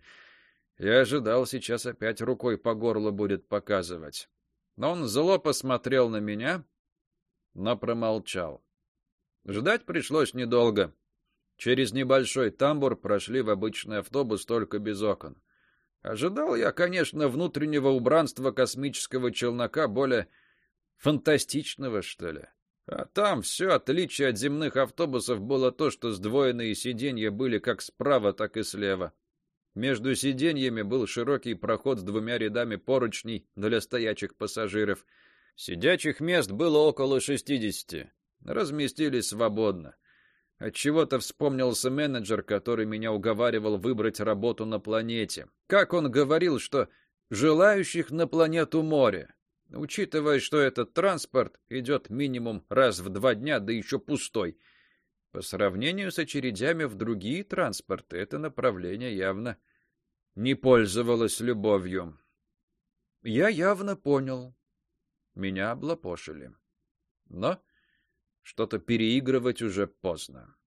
Speaker 1: Я ожидал, сейчас опять рукой по горлу будет показывать. Но он зло посмотрел на меня, но промолчал. Ждать пришлось недолго. Через небольшой тамбур прошли в обычный автобус, только без окон. Ожидал я, конечно, внутреннего убранства космического челнока, более фантастичного, что ли. А там все отличие от земных автобусов было то, что сдвоенные сиденья были как справа, так и слева. Между сиденьями был широкий проход с двумя рядами поручней для стоячих пассажиров. Сидячих мест было около шестидесяти. Разместились свободно. Отчего-то вспомнился менеджер, который меня уговаривал выбрать работу на планете. Как он говорил, что желающих на планету море. Учитывая, что этот транспорт идет минимум раз в два дня, да еще пустой. По сравнению с очередями в другие транспорты, это направление явно не пользовалось любовью. Я явно понял. Меня облапошили. Но что-то переигрывать уже поздно.